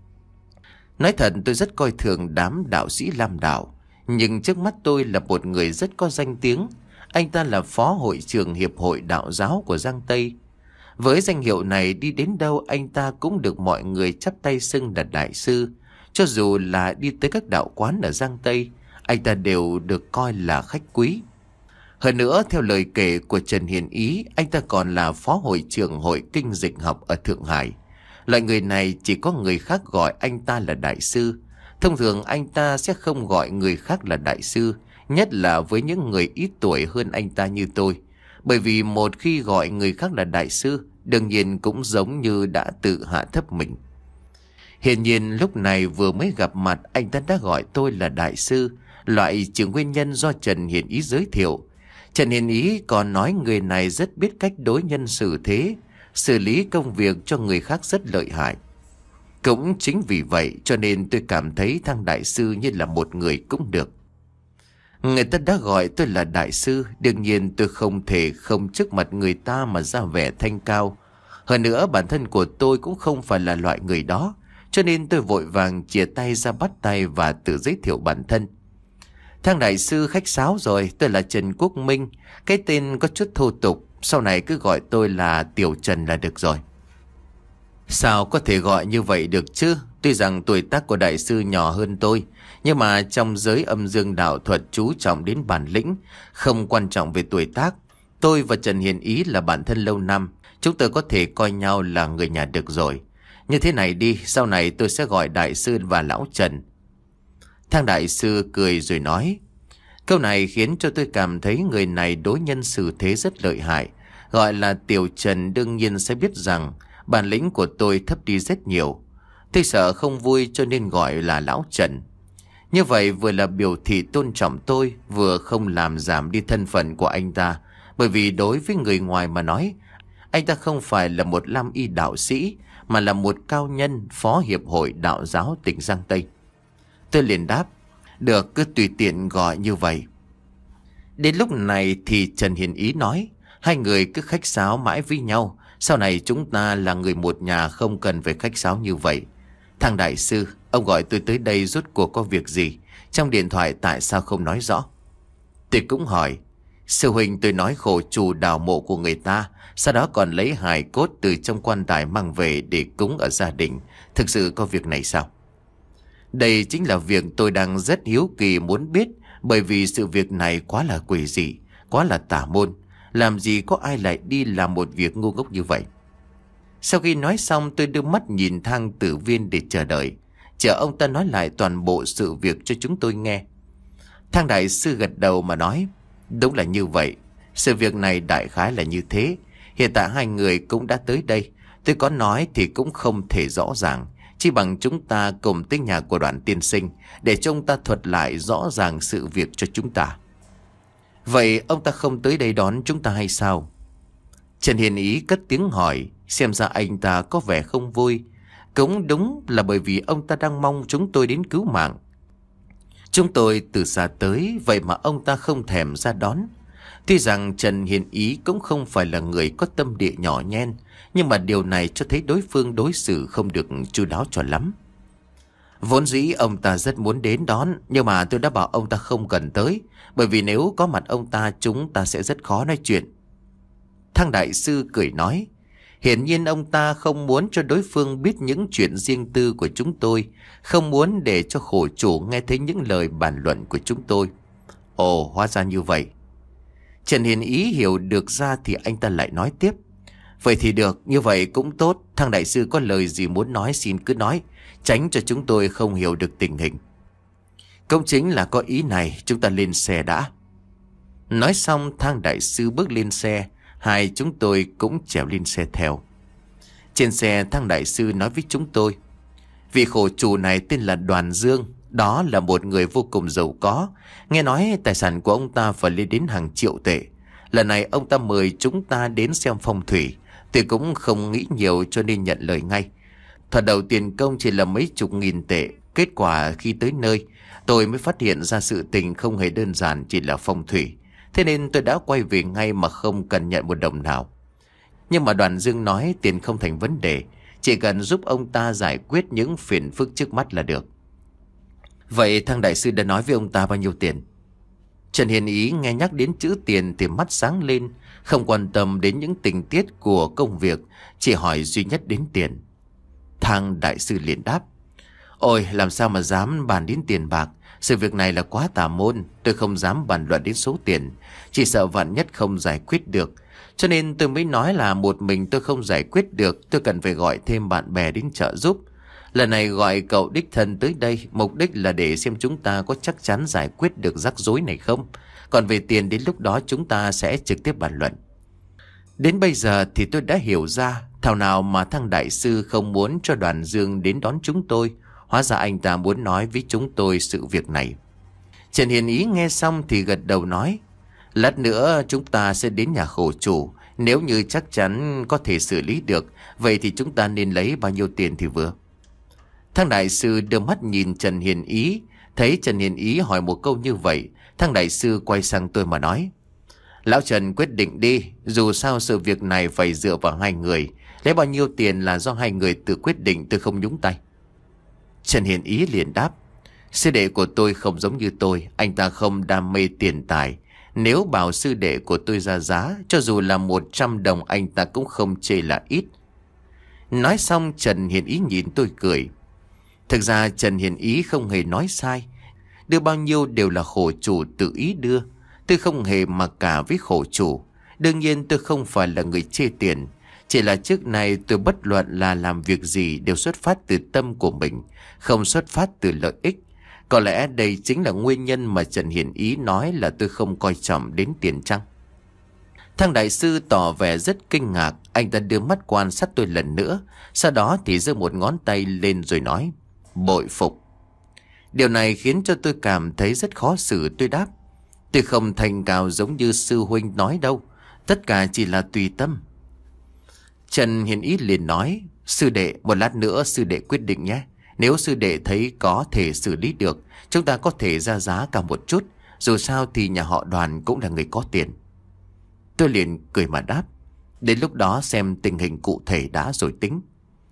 Nói thật tôi rất coi thường đám đạo sĩ Lam đạo, nhưng trước mắt tôi là một người rất có danh tiếng. Anh ta là phó hội trưởng Hiệp hội Đạo giáo của Giang Tây. Với danh hiệu này đi đến đâu anh ta cũng được mọi người chắp tay xưng là đại sư. Cho dù là đi tới các đạo quán ở Giang Tây, anh ta đều được coi là khách quý. Hơn nữa theo lời kể của Trần Hiền Ý, anh ta còn là phó hội trưởng hội kinh dịch học ở Thượng Hải. Loại người này chỉ có người khác gọi anh ta là đại sư. Thông thường anh ta sẽ không gọi người khác là đại sư, nhất là với những người ít tuổi hơn anh ta như tôi. Bởi vì một khi gọi người khác là đại sư, đương nhiên cũng giống như đã tự hạ thấp mình. Hiển nhiên lúc này vừa mới gặp mặt, anh ta đã gọi tôi là đại sư, loại trừ nguyên nhân do Trần Hiền Ý giới thiệu. Trần Hiền Ý còn nói người này rất biết cách đối nhân xử thế, xử lý công việc cho người khác rất lợi hại. Cũng chính vì vậy cho nên tôi cảm thấy thằng đại sư như là một người cũng được. Người ta đã gọi tôi là đại sư, đương nhiên tôi không thể không trước mặt người ta mà ra vẻ thanh cao. Hơn nữa bản thân của tôi cũng không phải là loại người đó, cho nên tôi vội vàng chìa tay ra bắt tay và tự giới thiệu bản thân. Thằng đại sư khách sáo rồi, tôi là Trần Quốc Minh, cái tên có chút thô tục, sau này cứ gọi tôi là Tiểu Trần là được rồi. Sao có thể gọi như vậy được chứ? Tuy rằng tuổi tác của đại sư nhỏ hơn tôi, nhưng mà trong giới âm dương đạo thuật chú trọng đến bản lĩnh, không quan trọng về tuổi tác. Tôi và Trần Hiền Ý là bạn thân lâu năm, chúng tôi có thể coi nhau là người nhà được rồi. Như thế này đi, sau này tôi sẽ gọi đại sư và lão Trần. Thằng đại sư cười rồi nói. Câu này khiến cho tôi cảm thấy người này đối nhân xử thế rất lợi hại. Gọi là Tiểu Trần đương nhiên sẽ biết rằng bản lĩnh của tôi thấp đi rất nhiều. Tôi sợ không vui cho nên gọi là lão Trần. Như vậy vừa là biểu thị tôn trọng tôi, vừa không làm giảm đi thân phận của anh ta. Bởi vì đối với người ngoài mà nói, anh ta không phải là một lam y đạo sĩ, mà là một cao nhân phó hiệp hội đạo giáo tỉnh Giang Tây. Tôi liền đáp, được, cứ tùy tiện gọi như vậy. Đến lúc này thì Trần Hiền Ý nói, hai người cứ khách sáo mãi với nhau, sau này chúng ta là người một nhà, không cần phải khách sáo như vậy. Thằng đại sư, ông gọi tôi tới đây rốt cuộc có việc gì? Trong điện thoại tại sao không nói rõ? Tôi cũng hỏi, sư huynh tôi nói khổ chủ đào mộ của người ta, sau đó còn lấy hài cốt từ trong quan tài mang về để cúng ở gia đình. Thực sự có việc này sao? Đây chính là việc tôi đang rất hiếu kỳ muốn biết, bởi vì sự việc này quá là quỷ dị, quá là tà môn. Làm gì có ai lại đi làm một việc ngu ngốc như vậy? Sau khi nói xong, tôi đưa mắt nhìn Thang Tử Viên để chờ đợi, chờ ông ta nói lại toàn bộ sự việc cho chúng tôi nghe. Thang đại sư gật đầu mà nói, đúng là như vậy. Sự việc này đại khái là như thế. Hiện tại hai người cũng đã tới đây. Tôi có nói thì cũng không thể rõ ràng, chỉ bằng chúng ta cùng tới nhà của Đoạn tiên sinh để cho ông ta thuật lại rõ ràng sự việc cho chúng ta. Vậy ông ta không tới đây đón chúng ta hay sao? Trần Hiền Ý cất tiếng hỏi, xem ra anh ta có vẻ không vui. Cũng đúng là bởi vì ông ta đang mong chúng tôi đến cứu mạng. Chúng tôi từ xa tới, vậy mà ông ta không thèm ra đón. Tuy rằng Trần Hiền Ý cũng không phải là người có tâm địa nhỏ nhen, nhưng mà điều này cho thấy đối phương đối xử không được chu đáo cho lắm. Vốn dĩ ông ta rất muốn đến đón, nhưng mà tôi đã bảo ông ta không cần tới, bởi vì nếu có mặt ông ta chúng ta sẽ rất khó nói chuyện. Thang đại sư cười nói, hiển nhiên ông ta không muốn cho đối phương biết những chuyện riêng tư của chúng tôi, không muốn để cho khổ chủ nghe thấy những lời bàn luận của chúng tôi. Ồ, hóa ra như vậy. Trần Hiền Ý hiểu được ra thì anh ta lại nói tiếp, vậy thì được, như vậy cũng tốt. Thang đại sư có lời gì muốn nói xin cứ nói, tránh cho chúng tôi không hiểu được tình hình. Cũng chính là có ý này, chúng ta lên xe đã. Nói xong Thang đại sư bước lên xe, hai chúng tôi cũng trèo lên xe theo. Trên xe Thang đại sư nói với chúng tôi, vị khổ chủ này tên là Đoàn Dương, đó là một người vô cùng giàu có. Nghe nói tài sản của ông ta phải lên đến hàng triệu tệ. Lần này ông ta mời chúng ta đến xem phong thủy. Tôi cũng không nghĩ nhiều cho nên nhận lời ngay. Thoạt đầu tiền công chỉ là mấy chục nghìn tệ. Kết quả khi tới nơi, tôi mới phát hiện ra sự tình không hề đơn giản chỉ là phong thủy. Thế nên tôi đã quay về ngay mà không cần nhận một đồng nào. Nhưng mà Đoàn Dương nói tiền không thành vấn đề, chỉ cần giúp ông ta giải quyết những phiền phức trước mắt là được. Vậy Thang đại sư đã nói với ông ta bao nhiêu tiền? Trần Hiền Ý nghe nhắc đến chữ tiền thì mắt sáng lên, không quan tâm đến những tình tiết của công việc, chỉ hỏi duy nhất đến tiền. Thang đại sư liền đáp, ôi làm sao mà dám bàn đến tiền bạc, sự việc này là quá tà môn, tôi không dám bàn luận đến số tiền, chỉ sợ vạn nhất không giải quyết được. Cho nên tôi mới nói là một mình tôi không giải quyết được, tôi cần phải gọi thêm bạn bè đến trợ giúp. Lần này gọi cậu đích thân tới đây, mục đích là để xem chúng ta có chắc chắn giải quyết được rắc rối này không. Còn về tiền đến lúc đó chúng ta sẽ trực tiếp bàn luận. Đến bây giờ thì tôi đã hiểu ra, thảo nào mà thằng đại sư không muốn cho Đoàn Dương đến đón chúng tôi. Hóa ra anh ta muốn nói với chúng tôi sự việc này. Trần Hiền Ý nghe xong thì gật đầu nói, lát nữa chúng ta sẽ đến nhà khổ chủ. Nếu như chắc chắn có thể xử lý được, vậy thì chúng ta nên lấy bao nhiêu tiền thì vừa. Thằng đại sư đưa mắt nhìn Trần Hiền Ý. Thấy Trần Hiền Ý hỏi một câu như vậy, thằng đại sư quay sang tôi mà nói, lão Trần quyết định đi. Dù sao sự việc này phải dựa vào hai người. Lấy bao nhiêu tiền là do hai người tự quyết định, tôi không nhúng tay. Trần Hiền Ý liền đáp, sư đệ của tôi không giống như tôi. Anh ta không đam mê tiền tài. Nếu bảo sư đệ của tôi ra giá, cho dù là một trăm đồng anh ta cũng không chê là ít. Nói xong Trần Hiền Ý nhìn tôi cười. Thực ra Trần Hiền Ý không hề nói sai. Đưa bao nhiêu đều là khổ chủ tự ý đưa. Tôi không hề mặc cả với khổ chủ. Đương nhiên tôi không phải là người chê tiền. Chỉ là trước này tôi bất luận là làm việc gì đều xuất phát từ tâm của mình, không xuất phát từ lợi ích. Có lẽ đây chính là nguyên nhân mà Trần Hiền Ý nói là tôi không coi trọng đến tiền chăng. Thằng đại sư tỏ vẻ rất kinh ngạc. Anh ta đưa mắt quan sát tôi lần nữa, sau đó thì giơ một ngón tay lên rồi nói, bội phục. Điều này khiến cho tôi cảm thấy rất khó xử. Tôi đáp, tôi không thành cao giống như sư huynh nói đâu. Tất cả chỉ là tùy tâm. Trần Hiền Ý liền nói, sư đệ, một lát nữa sư đệ quyết định nhé. Nếu sư đệ thấy có thể xử lý được, chúng ta có thể ra giá cao một chút. Dù sao thì nhà họ Đoàn cũng là người có tiền. Tôi liền cười mà đáp, đến lúc đó xem tình hình cụ thể đã rồi tính.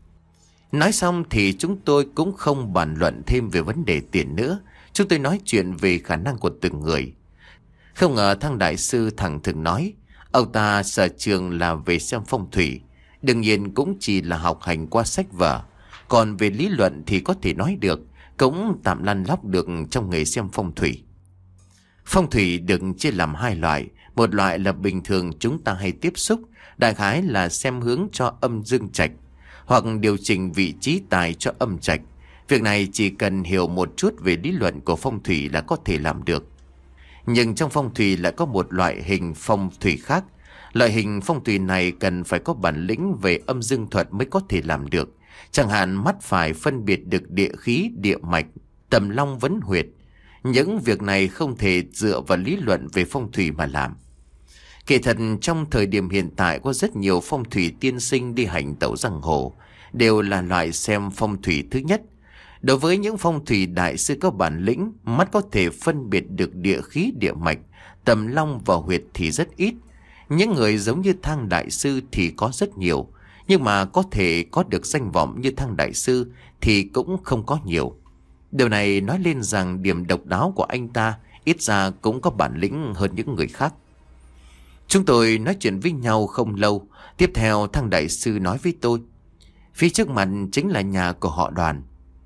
Nói xong thì chúng tôi cũng không bàn luận thêm về vấn đề tiền nữa. Chúng tôi nói chuyện về khả năng của từng người. Không ngờ thằng đại sư thẳng thừng nói, ông ta sở trường là về xem phong thủy. Đương nhiên cũng chỉ là học hành qua sách vở. Còn về lý luận thì có thể nói được, cũng tạm lăn lóc được trong nghề xem phong thủy. Phong thủy được chia làm hai loại. Một loại là bình thường chúng ta hay tiếp xúc, đại khái là xem hướng cho âm dương trạch, hoặc điều chỉnh vị trí tài cho âm trạch. Việc này chỉ cần hiểu một chút về lý luận của phong thủy là có thể làm được. Nhưng trong phong thủy lại có một loại hình phong thủy khác. Loại hình phong thủy này cần phải có bản lĩnh về âm dương thuật mới có thể làm được. Chẳng hạn mắt phải phân biệt được địa khí, địa mạch, tầm long vấn huyệt. Những việc này không thể dựa vào lý luận về phong thủy mà làm. Kỳ thật trong thời điểm hiện tại có rất nhiều phong thủy tiên sinh đi hành tẩu giang hồ, đều là loại xem phong thủy thứ nhất. Đối với những phong thủy đại sư có bản lĩnh, mắt có thể phân biệt được địa khí, địa mạch, tầm long và huyệt thì rất ít. Những người giống như Thang đại sư thì có rất nhiều, nhưng mà có thể có được danh vọng như Thang đại sư thì cũng không có nhiều. Điều này nói lên rằng điểm độc đáo của anh ta ít ra cũng có bản lĩnh hơn những người khác. Chúng tôi nói chuyện với nhau không lâu. Tiếp theo Thang đại sư nói với tôi, phía trước mặt chính là nhà của họ Đoàn.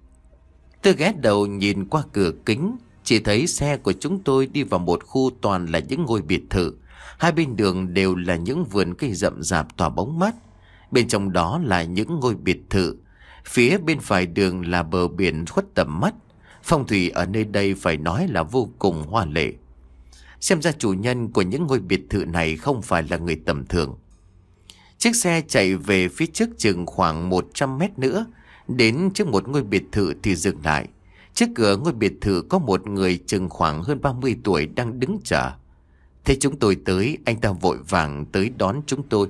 Tôi ghé đầu nhìn qua cửa kính, chỉ thấy xe của chúng tôi đi vào một khu toàn là những ngôi biệt thự. Hai bên đường đều là những vườn cây rậm rạp tỏa bóng mát. Bên trong đó là những ngôi biệt thự. Phía bên phải đường là bờ biển khuất tầm mắt. Phong thủy ở nơi đây phải nói là vô cùng hoa lệ. Xem ra chủ nhân của những ngôi biệt thự này không phải là người tầm thường. Chiếc xe chạy về phía trước chừng khoảng một trăm mét nữa. Đến trước một ngôi biệt thự thì dừng lại. Trước cửa ngôi biệt thự có một người chừng khoảng hơn ba mươi tuổi đang đứng chờ. Thế chúng tôi tới, anh ta vội vàng tới đón chúng tôi.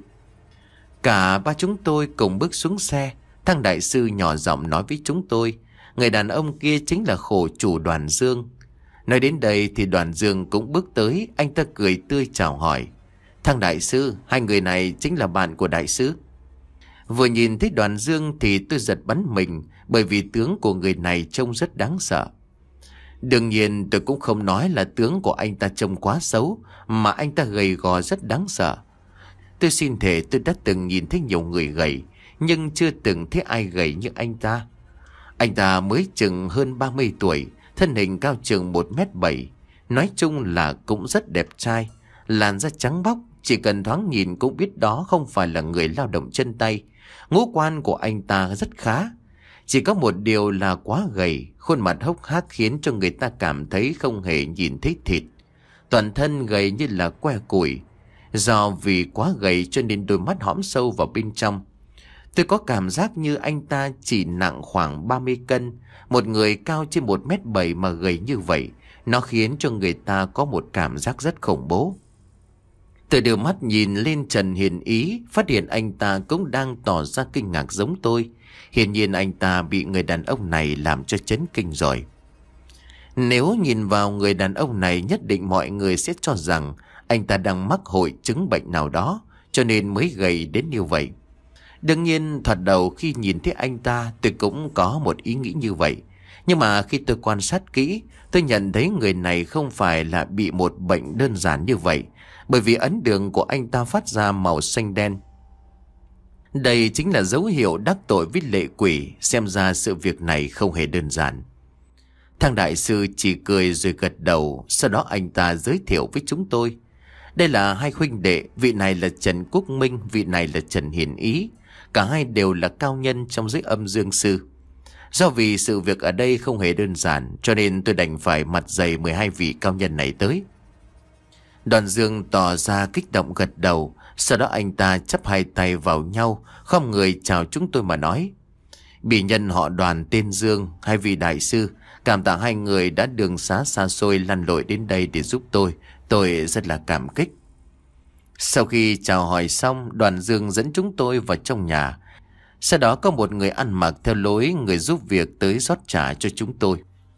Cả ba chúng tôi cùng bước xuống xe. Thang đại sư nhỏ giọng nói với chúng tôi, người đàn ông kia chính là khổ chủ Đoàn Dương. Nói đến đây thì Đoàn Dương cũng bước tới. Anh ta cười tươi chào hỏi, Thang đại sư, hai người này chính là bạn của đại sư. Vừa nhìn thấy Đoàn Dương thì tôi giật bắn mình, bởi vì tướng của người này trông rất đáng sợ. Đương nhiên tôi cũng không nói là tướng của anh ta trông quá xấu, mà anh ta gầy gò rất đáng sợ. Tôi xin thề tôi đã từng nhìn thấy nhiều người gầy, nhưng chưa từng thấy ai gầy như anh ta. Anh ta mới chừng hơn ba mươi tuổi, thân hình cao chừng một mét bảy. Nói chung là cũng rất đẹp trai, làn da trắng bóc, chỉ cần thoáng nhìn cũng biết đó không phải là người lao động chân tay. Ngũ quan của anh ta rất khá. Chỉ có một điều là quá gầy, khuôn mặt hốc hác khiến cho người ta cảm thấy không hề nhìn thấy thịt. Toàn thân gầy như là que củi. Do vì quá gầy cho nên đôi mắt hõm sâu vào bên trong. Tôi có cảm giác như anh ta chỉ nặng khoảng ba mươi cân. Một người cao trên một mét bảy mà gầy như vậy, nó khiến cho người ta có một cảm giác rất khủng bố. Tôi đưa mắt nhìn lên Trần Hiền Ý, phát hiện anh ta cũng đang tỏ ra kinh ngạc giống tôi. Hiển nhiên anh ta bị người đàn ông này làm cho chấn kinh rồi. Nếu nhìn vào người đàn ông này, nhất định mọi người sẽ cho rằng anh ta đang mắc hội chứng bệnh nào đó, cho nên mới gầy đến như vậy. Đương nhiên thoạt đầu khi nhìn thấy anh ta, tôi cũng có một ý nghĩ như vậy. Nhưng mà khi tôi quan sát kỹ, tôi nhận thấy người này không phải là bị một bệnh đơn giản như vậy, bởi vì ấn đường của anh ta phát ra màu xanh đen. Đây chính là dấu hiệu đắc tội với lệ quỷ, xem ra sự việc này không hề đơn giản. Thằng đại sư chỉ cười rồi gật đầu, sau đó anh ta giới thiệu với chúng tôi. Đây là hai huynh đệ, vị này là Trần Quốc Minh, vị này là Trần Hiền Ý. Cả hai đều là cao nhân trong giới âm dương sư. Do vì sự việc ở đây không hề đơn giản, cho nên tôi đành phải mặt dày mười hai vị cao nhân này tới. Đoàn Dương tỏ ra kích động gật đầu, sau đó anh ta chắp hai tay vào nhau, khom người chào chúng tôi mà nói. Bị nhân họ Đoàn tên Dương, hai vị đại sư, cảm tạ hai người đã đường xá xa xôi lặn lội đến đây để giúp tôi, tôi rất là cảm kích. Sau khi chào hỏi xong, Đoàn Dương dẫn chúng tôi vào trong nhà. Sau đó có một người ăn mặc theo lối người giúp việc tới rót trà cho chúng tôi.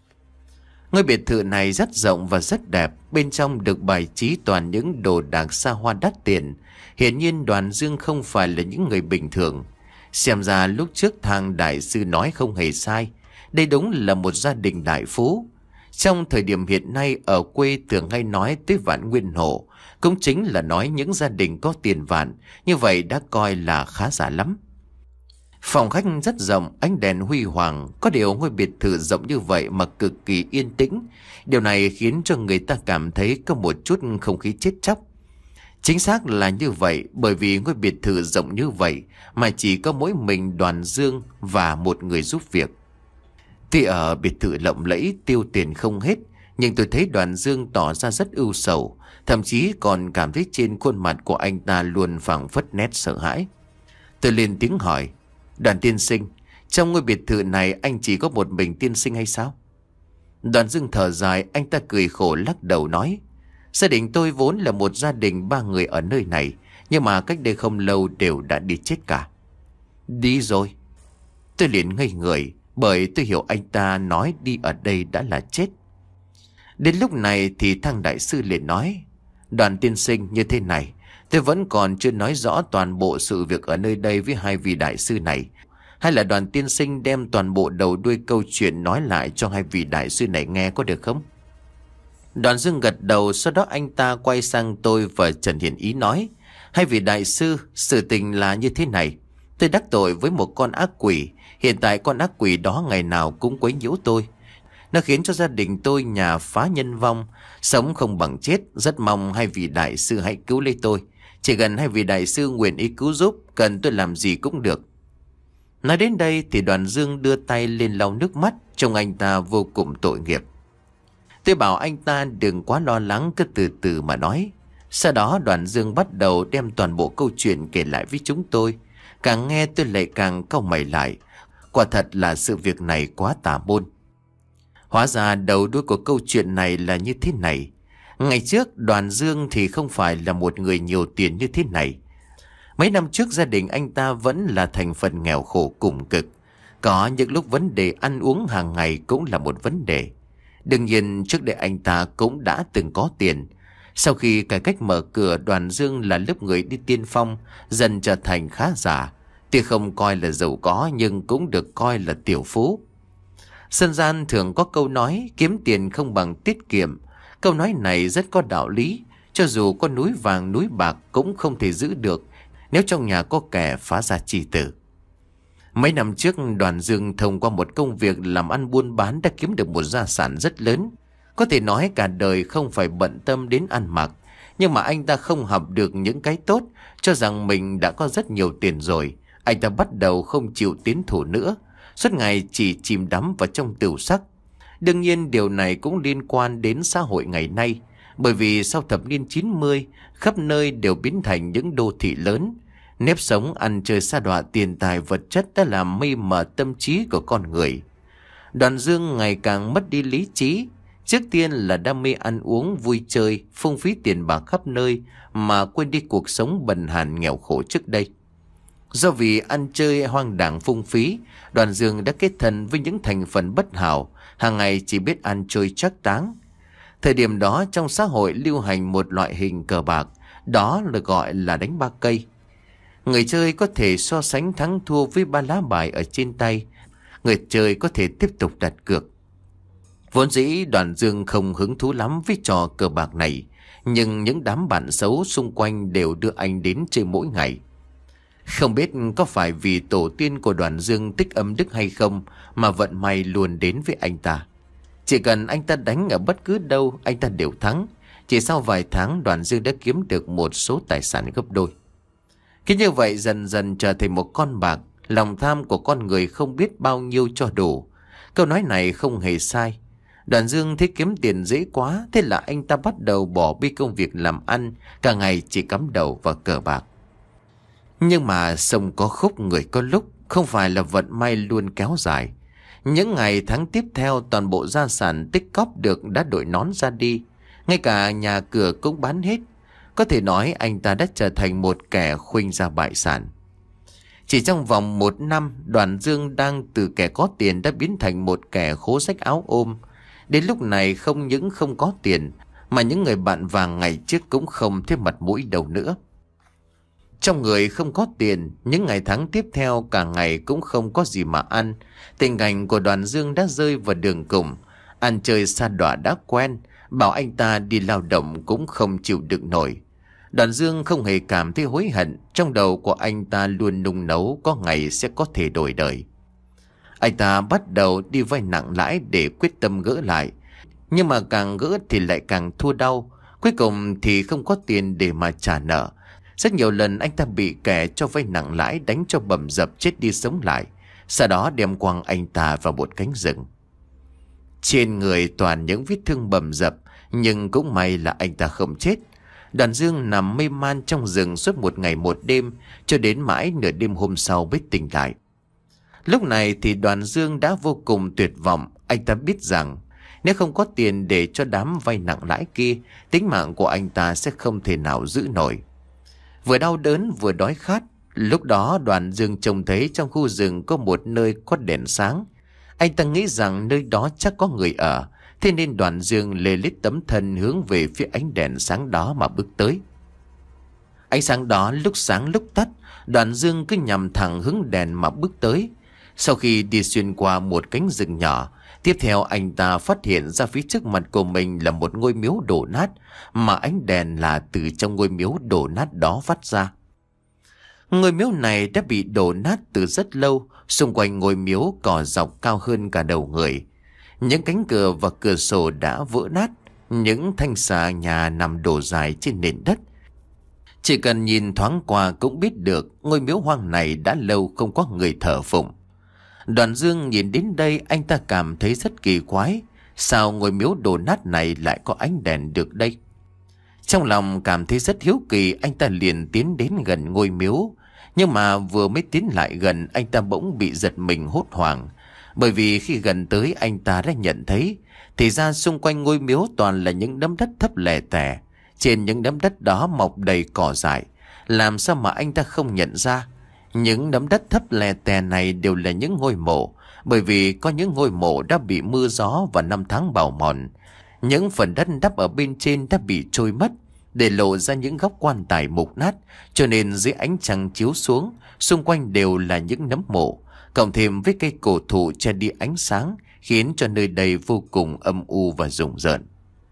Ngôi biệt thự này rất rộng và rất đẹp, bên trong được bài trí toàn những đồ đạc xa hoa đắt tiền. Hiển nhiên Đoàn Dương không phải là những người bình thường. Xem ra lúc trước thằng đại sư nói không hề sai, đây đúng là một gia đình đại phú. Trong thời điểm hiện nay ở quê thường hay nói tới vạn nguyên hộ, cũng chính là nói những gia đình có tiền vạn, như vậy đã coi là khá giả lắm. Phòng khách rất rộng, ánh đèn huy hoàng, có điều ngôi biệt thự rộng như vậy mà cực kỳ yên tĩnh. Điều này khiến cho người ta cảm thấy có một chút không khí chết chóc. Chính xác là như vậy, bởi vì ngôi biệt thự rộng như vậy mà chỉ có mỗi mình Đoàn Dương và một người giúp việc. Tuy ở biệt thự lộng lẫy tiêu tiền không hết, nhưng tôi thấy Đoàn Dương tỏ ra rất ưu sầu, thậm chí còn cảm thấy trên khuôn mặt của anh ta luôn phảng phất nét sợ hãi. Tôi lên tiếng hỏi, Đoàn tiên sinh, trong ngôi biệt thự này anh chỉ có một mình tiên sinh hay sao? Đoàn Dương thở dài, anh ta cười khổ lắc đầu nói, gia đình tôi vốn là một gia đình ba người ở nơi này, nhưng mà cách đây không lâu đều đã đi chết cả. Đi rồi? Tôi liền ngây người, bởi tôi hiểu anh ta nói đi ở đây đã là chết. Đến lúc này thì thằng đại sư liền nói, Đoàn tiên sinh, như thế này, tôi vẫn còn chưa nói rõ toàn bộ sự việc ở nơi đây với hai vị đại sư này. Hay là Đoàn tiên sinh đem toàn bộ đầu đuôi câu chuyện nói lại cho hai vị đại sư này nghe có được không? Đoàn Dương gật đầu, sau đó anh ta quay sang tôi và Trần Hiền Ý nói, hai vị đại sư, sự tình là như thế này. Tôi đắc tội với một con ác quỷ. Hiện tại con ác quỷ đó ngày nào cũng quấy nhiễu tôi. Nó khiến cho gia đình tôi nhà phá nhân vong, sống không bằng chết. Rất mong hai vị đại sư hãy cứu lấy tôi. Chỉ cần hai vị đại sư nguyện ý cứu giúp, cần tôi làm gì cũng được. Nói đến đây thì Đoàn Dương đưa tay lên lau nước mắt, trông anh ta vô cùng tội nghiệp. Tôi bảo anh ta đừng quá lo lắng, cứ từ từ mà nói. Sau đó Đoàn Dương bắt đầu đem toàn bộ câu chuyện kể lại với chúng tôi. Càng nghe tôi lại càng cau mày lại. Quả thật là sự việc này quá tà môn. Hóa ra đầu đuôi của câu chuyện này là như thế này. Ngày trước Đoàn Dương thì không phải là một người nhiều tiền như thế này. Mấy năm trước gia đình anh ta vẫn là thành phần nghèo khổ cùng cực. Có những lúc vấn đề ăn uống hàng ngày cũng là một vấn đề. Đương nhiên trước đây anh ta cũng đã từng có tiền. Sau khi cải cách mở cửa, Đoàn Dương là lớp người đi tiên phong, dần trở thành khá giả. Tuy không coi là giàu có nhưng cũng được coi là tiểu phú. Dân gian thường có câu nói kiếm tiền không bằng tiết kiệm. Câu nói này rất có đạo lý. Cho dù có núi vàng núi bạc cũng không thể giữ được nếu trong nhà có kẻ phá gia chi tử. Mấy năm trước Đoàn Dương thông qua một công việc làm ăn buôn bán đã kiếm được một gia sản rất lớn. Có thể nói cả đời không phải bận tâm đến ăn mặc. Nhưng mà anh ta không học được những cái tốt, cho rằng mình đã có rất nhiều tiền rồi. Anh ta bắt đầu không chịu tiến thủ nữa. suốt ngày chỉ chìm đắm vào trong tửu sắc. Đương nhiên điều này cũng liên quan đến xã hội ngày nay, bởi vì sau thập niên chín mươi, khắp nơi đều biến thành những đô thị lớn. Nếp sống ăn chơi sa đọa tiền tài vật chất đã làm mây mờ tâm trí của con người. Đoàn Dương ngày càng mất đi lý trí. Trước tiên là đam mê ăn uống, vui chơi, phung phí tiền bạc khắp nơi mà quên đi cuộc sống bần hàn nghèo khổ trước đây. Do vì ăn chơi hoang đảng phung phí, Đoàn Dương đã kết thân với những thành phần bất hảo, hàng ngày chỉ biết ăn chơi trác táng. Thời điểm đó trong xã hội lưu hành một loại hình cờ bạc, đó là gọi là đánh ba cây. Người chơi có thể so sánh thắng thua với ba lá bài ở trên tay. Người chơi có thể tiếp tục đặt cược. Vốn dĩ Đoàn Dương không hứng thú lắm với trò cờ bạc này, nhưng những đám bạn xấu xung quanh đều đưa anh đến chơi mỗi ngày. Không biết có phải vì tổ tiên của Đoàn Dương tích âm đức hay không mà vận may luôn đến với anh ta. Chỉ cần anh ta đánh ở bất cứ đâu, anh ta đều thắng. Chỉ sau vài tháng, Đoàn Dương đã kiếm được một số tài sản gấp đôi. Khi như vậy dần dần trở thành một con bạc, lòng tham của con người không biết bao nhiêu cho đủ. Câu nói này không hề sai. Đoàn Dương thấy kiếm tiền dễ quá, thế là anh ta bắt đầu bỏ bê công việc làm ăn, cả ngày chỉ cắm đầu vào cờ bạc. Nhưng mà sông có khúc người có lúc, không phải là vận may luôn kéo dài. Những ngày tháng tiếp theo, toàn bộ gia sản tích cóp được đã đội nón ra đi. Ngay cả nhà cửa cũng bán hết. Có thể nói anh ta đã trở thành một kẻ khuynh gia bại sản. Chỉ trong vòng một năm, Đoàn Dương đang từ kẻ có tiền đã biến thành một kẻ khố rách áo ôm. Đến lúc này không những không có tiền, mà những người bạn vàng ngày trước cũng không thêm mặt mũi đâu nữa. Trong người không có tiền, những ngày tháng tiếp theo cả ngày cũng không có gì mà ăn. Tình cảnh của Đoàn Dương đã rơi vào đường cùng. Ăn chơi sa đọa đã quen, bảo anh ta đi lao động cũng không chịu đựng nổi. Đoàn Dương không hề cảm thấy hối hận, trong đầu của anh ta luôn nung nấu có ngày sẽ có thể đổi đời. Anh ta bắt đầu đi vay nặng lãi để quyết tâm gỡ lại. Nhưng mà càng gỡ thì lại càng thua đau. Cuối cùng thì không có tiền để mà trả nợ. Rất nhiều lần anh ta bị kẻ cho vay nặng lãi đánh cho bầm dập chết đi sống lại. Sau đó đem quăng anh ta vào một cánh rừng. Trên người toàn những vết thương bầm dập, nhưng cũng may là anh ta không chết. Đoàn Dương nằm mê man trong rừng suốt một ngày một đêm, cho đến mãi nửa đêm hôm sau mới tỉnh lại. Lúc này thì Đoàn Dương đã vô cùng tuyệt vọng. Anh ta biết rằng nếu không có tiền để cho đám vay nặng lãi kia, tính mạng của anh ta sẽ không thể nào giữ nổi. Vừa đau đớn vừa đói khát, lúc đó Đoàn Dương trông thấy trong khu rừng có một nơi có đèn sáng. Anh ta nghĩ rằng nơi đó chắc có người ở, thế nên Đoàn Dương lê lết tấm thân hướng về phía ánh đèn sáng đó mà bước tới. Ánh sáng đó lúc sáng lúc tắt, Đoàn Dương cứ nhằm thẳng hướng đèn mà bước tới. Sau khi đi xuyên qua một cánh rừng nhỏ, tiếp theo anh ta phát hiện ra phía trước mặt của mình là một ngôi miếu đổ nát, mà ánh đèn là từ trong ngôi miếu đổ nát đó phát ra. Ngôi miếu này đã bị đổ nát từ rất lâu, xung quanh ngôi miếu cỏ dọc cao hơn cả đầu người. Những cánh cửa và cửa sổ đã vỡ nát, những thanh xà nhà nằm đổ dài trên nền đất. Chỉ cần nhìn thoáng qua cũng biết được ngôi miếu hoang này đã lâu không có người thờ phụng. Đoàn Dương nhìn đến đây anh ta cảm thấy rất kỳ quái. Sao ngôi miếu đổ nát này lại có ánh đèn được đây? Trong lòng cảm thấy rất hiếu kỳ, anh ta liền tiến đến gần ngôi miếu. Nhưng mà vừa mới tiến lại gần, anh ta bỗng bị giật mình hốt hoảng. Bởi vì khi gần tới anh ta đã nhận thấy, thì ra xung quanh ngôi miếu toàn là những đống đất thấp lẻ tẻ. Trên những đống đất đó mọc đầy cỏ dại. Làm sao mà anh ta không nhận ra? Những đống đất thấp lè tè này đều là những ngôi mộ, bởi vì có những ngôi mộ đã bị mưa gió và năm tháng bào mòn. Những phần đất đắp ở bên trên đã bị trôi mất, để lộ ra những góc quan tài mục nát, cho nên dưới ánh trăng chiếu xuống, xung quanh đều là những nấm mộ, cộng thêm với cây cổ thụ che đi ánh sáng, khiến cho nơi đây vô cùng âm u và rùng rợn.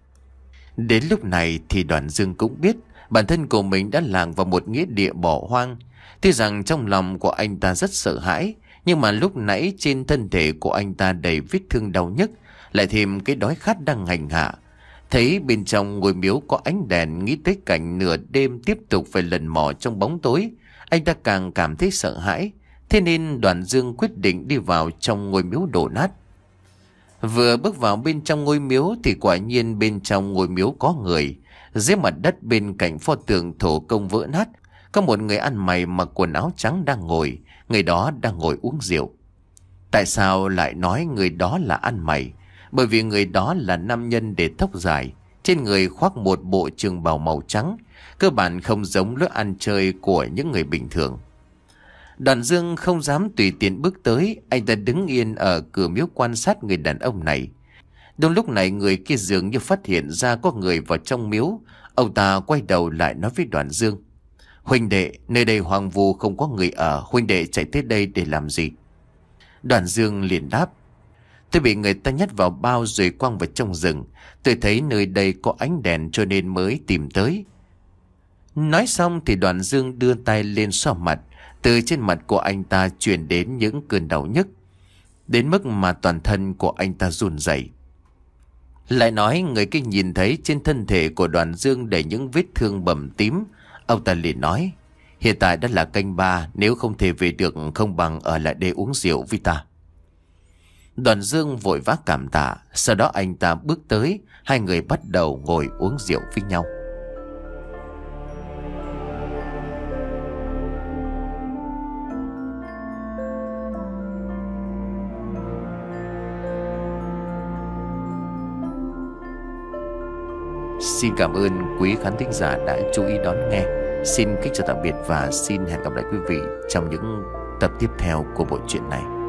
Đến lúc này thì Đoàn Dương cũng biết bản thân của mình đã lạc vào một nghĩa địa bỏ hoang. Tuy rằng trong lòng của anh ta rất sợ hãi, nhưng mà lúc nãy trên thân thể của anh ta đầy vết thương đau nhức, lại thêm cái đói khát đang hành hạ. Thấy bên trong ngôi miếu có ánh đèn, nghĩ tới cảnh nửa đêm tiếp tục phải lần mò trong bóng tối, anh ta càng cảm thấy sợ hãi. Thế nên Đoàn Dương quyết định đi vào trong ngôi miếu đổ nát. Vừa bước vào bên trong ngôi miếu thì quả nhiên bên trong ngôi miếu có người. Dưới mặt đất bên cạnh pho tượng thổ công vỡ nát, có một người ăn mày mặc quần áo trắng đang ngồi. Người đó đang ngồi uống rượu. Tại sao lại nói người đó là ăn mày? Bởi vì người đó là nam nhân để tóc dài, trên người khoác một bộ trường bào màu trắng, cơ bản không giống lối ăn chơi của những người bình thường. Đoàn Dương không dám tùy tiện bước tới, anh ta đứng yên ở cửa miếu quan sát người đàn ông này. Đúng lúc này người kia dường như phát hiện ra có người vào trong miếu. Ông ta quay đầu lại nói với Đoàn Dương: "Huynh đệ, nơi đây hoang vu không có người ở, huynh đệ chạy tới đây để làm gì?" Đoàn Dương liền đáp: "Tôi bị người ta nhét vào bao rồi quăng vào trong rừng. Tôi thấy nơi đây có ánh đèn cho nên mới tìm tới." Nói xong thì Đoàn Dương đưa tay lên xoa mặt. Từ trên mặt của anh ta truyền đến những cơn đau nhức, đến mức mà toàn thân của anh ta run rẩy. Lại nói người kia nhìn thấy trên thân thể của Đoàn Dương đầy những vết thương bầm tím. Ông ta liền nói: "Hiện tại đã là canh ba, nếu không thể về được không bằng ở lại đây uống rượu với ta." Đoàn Dương vội vã cảm tạ. Sau đó anh ta bước tới, hai người bắt đầu ngồi uống rượu với nhau. Xin cảm ơn quý khán thính giả đã chú ý đón nghe. Xin kính chào tạm biệt và xin hẹn gặp lại quý vị trong những tập tiếp theo của bộ truyện này.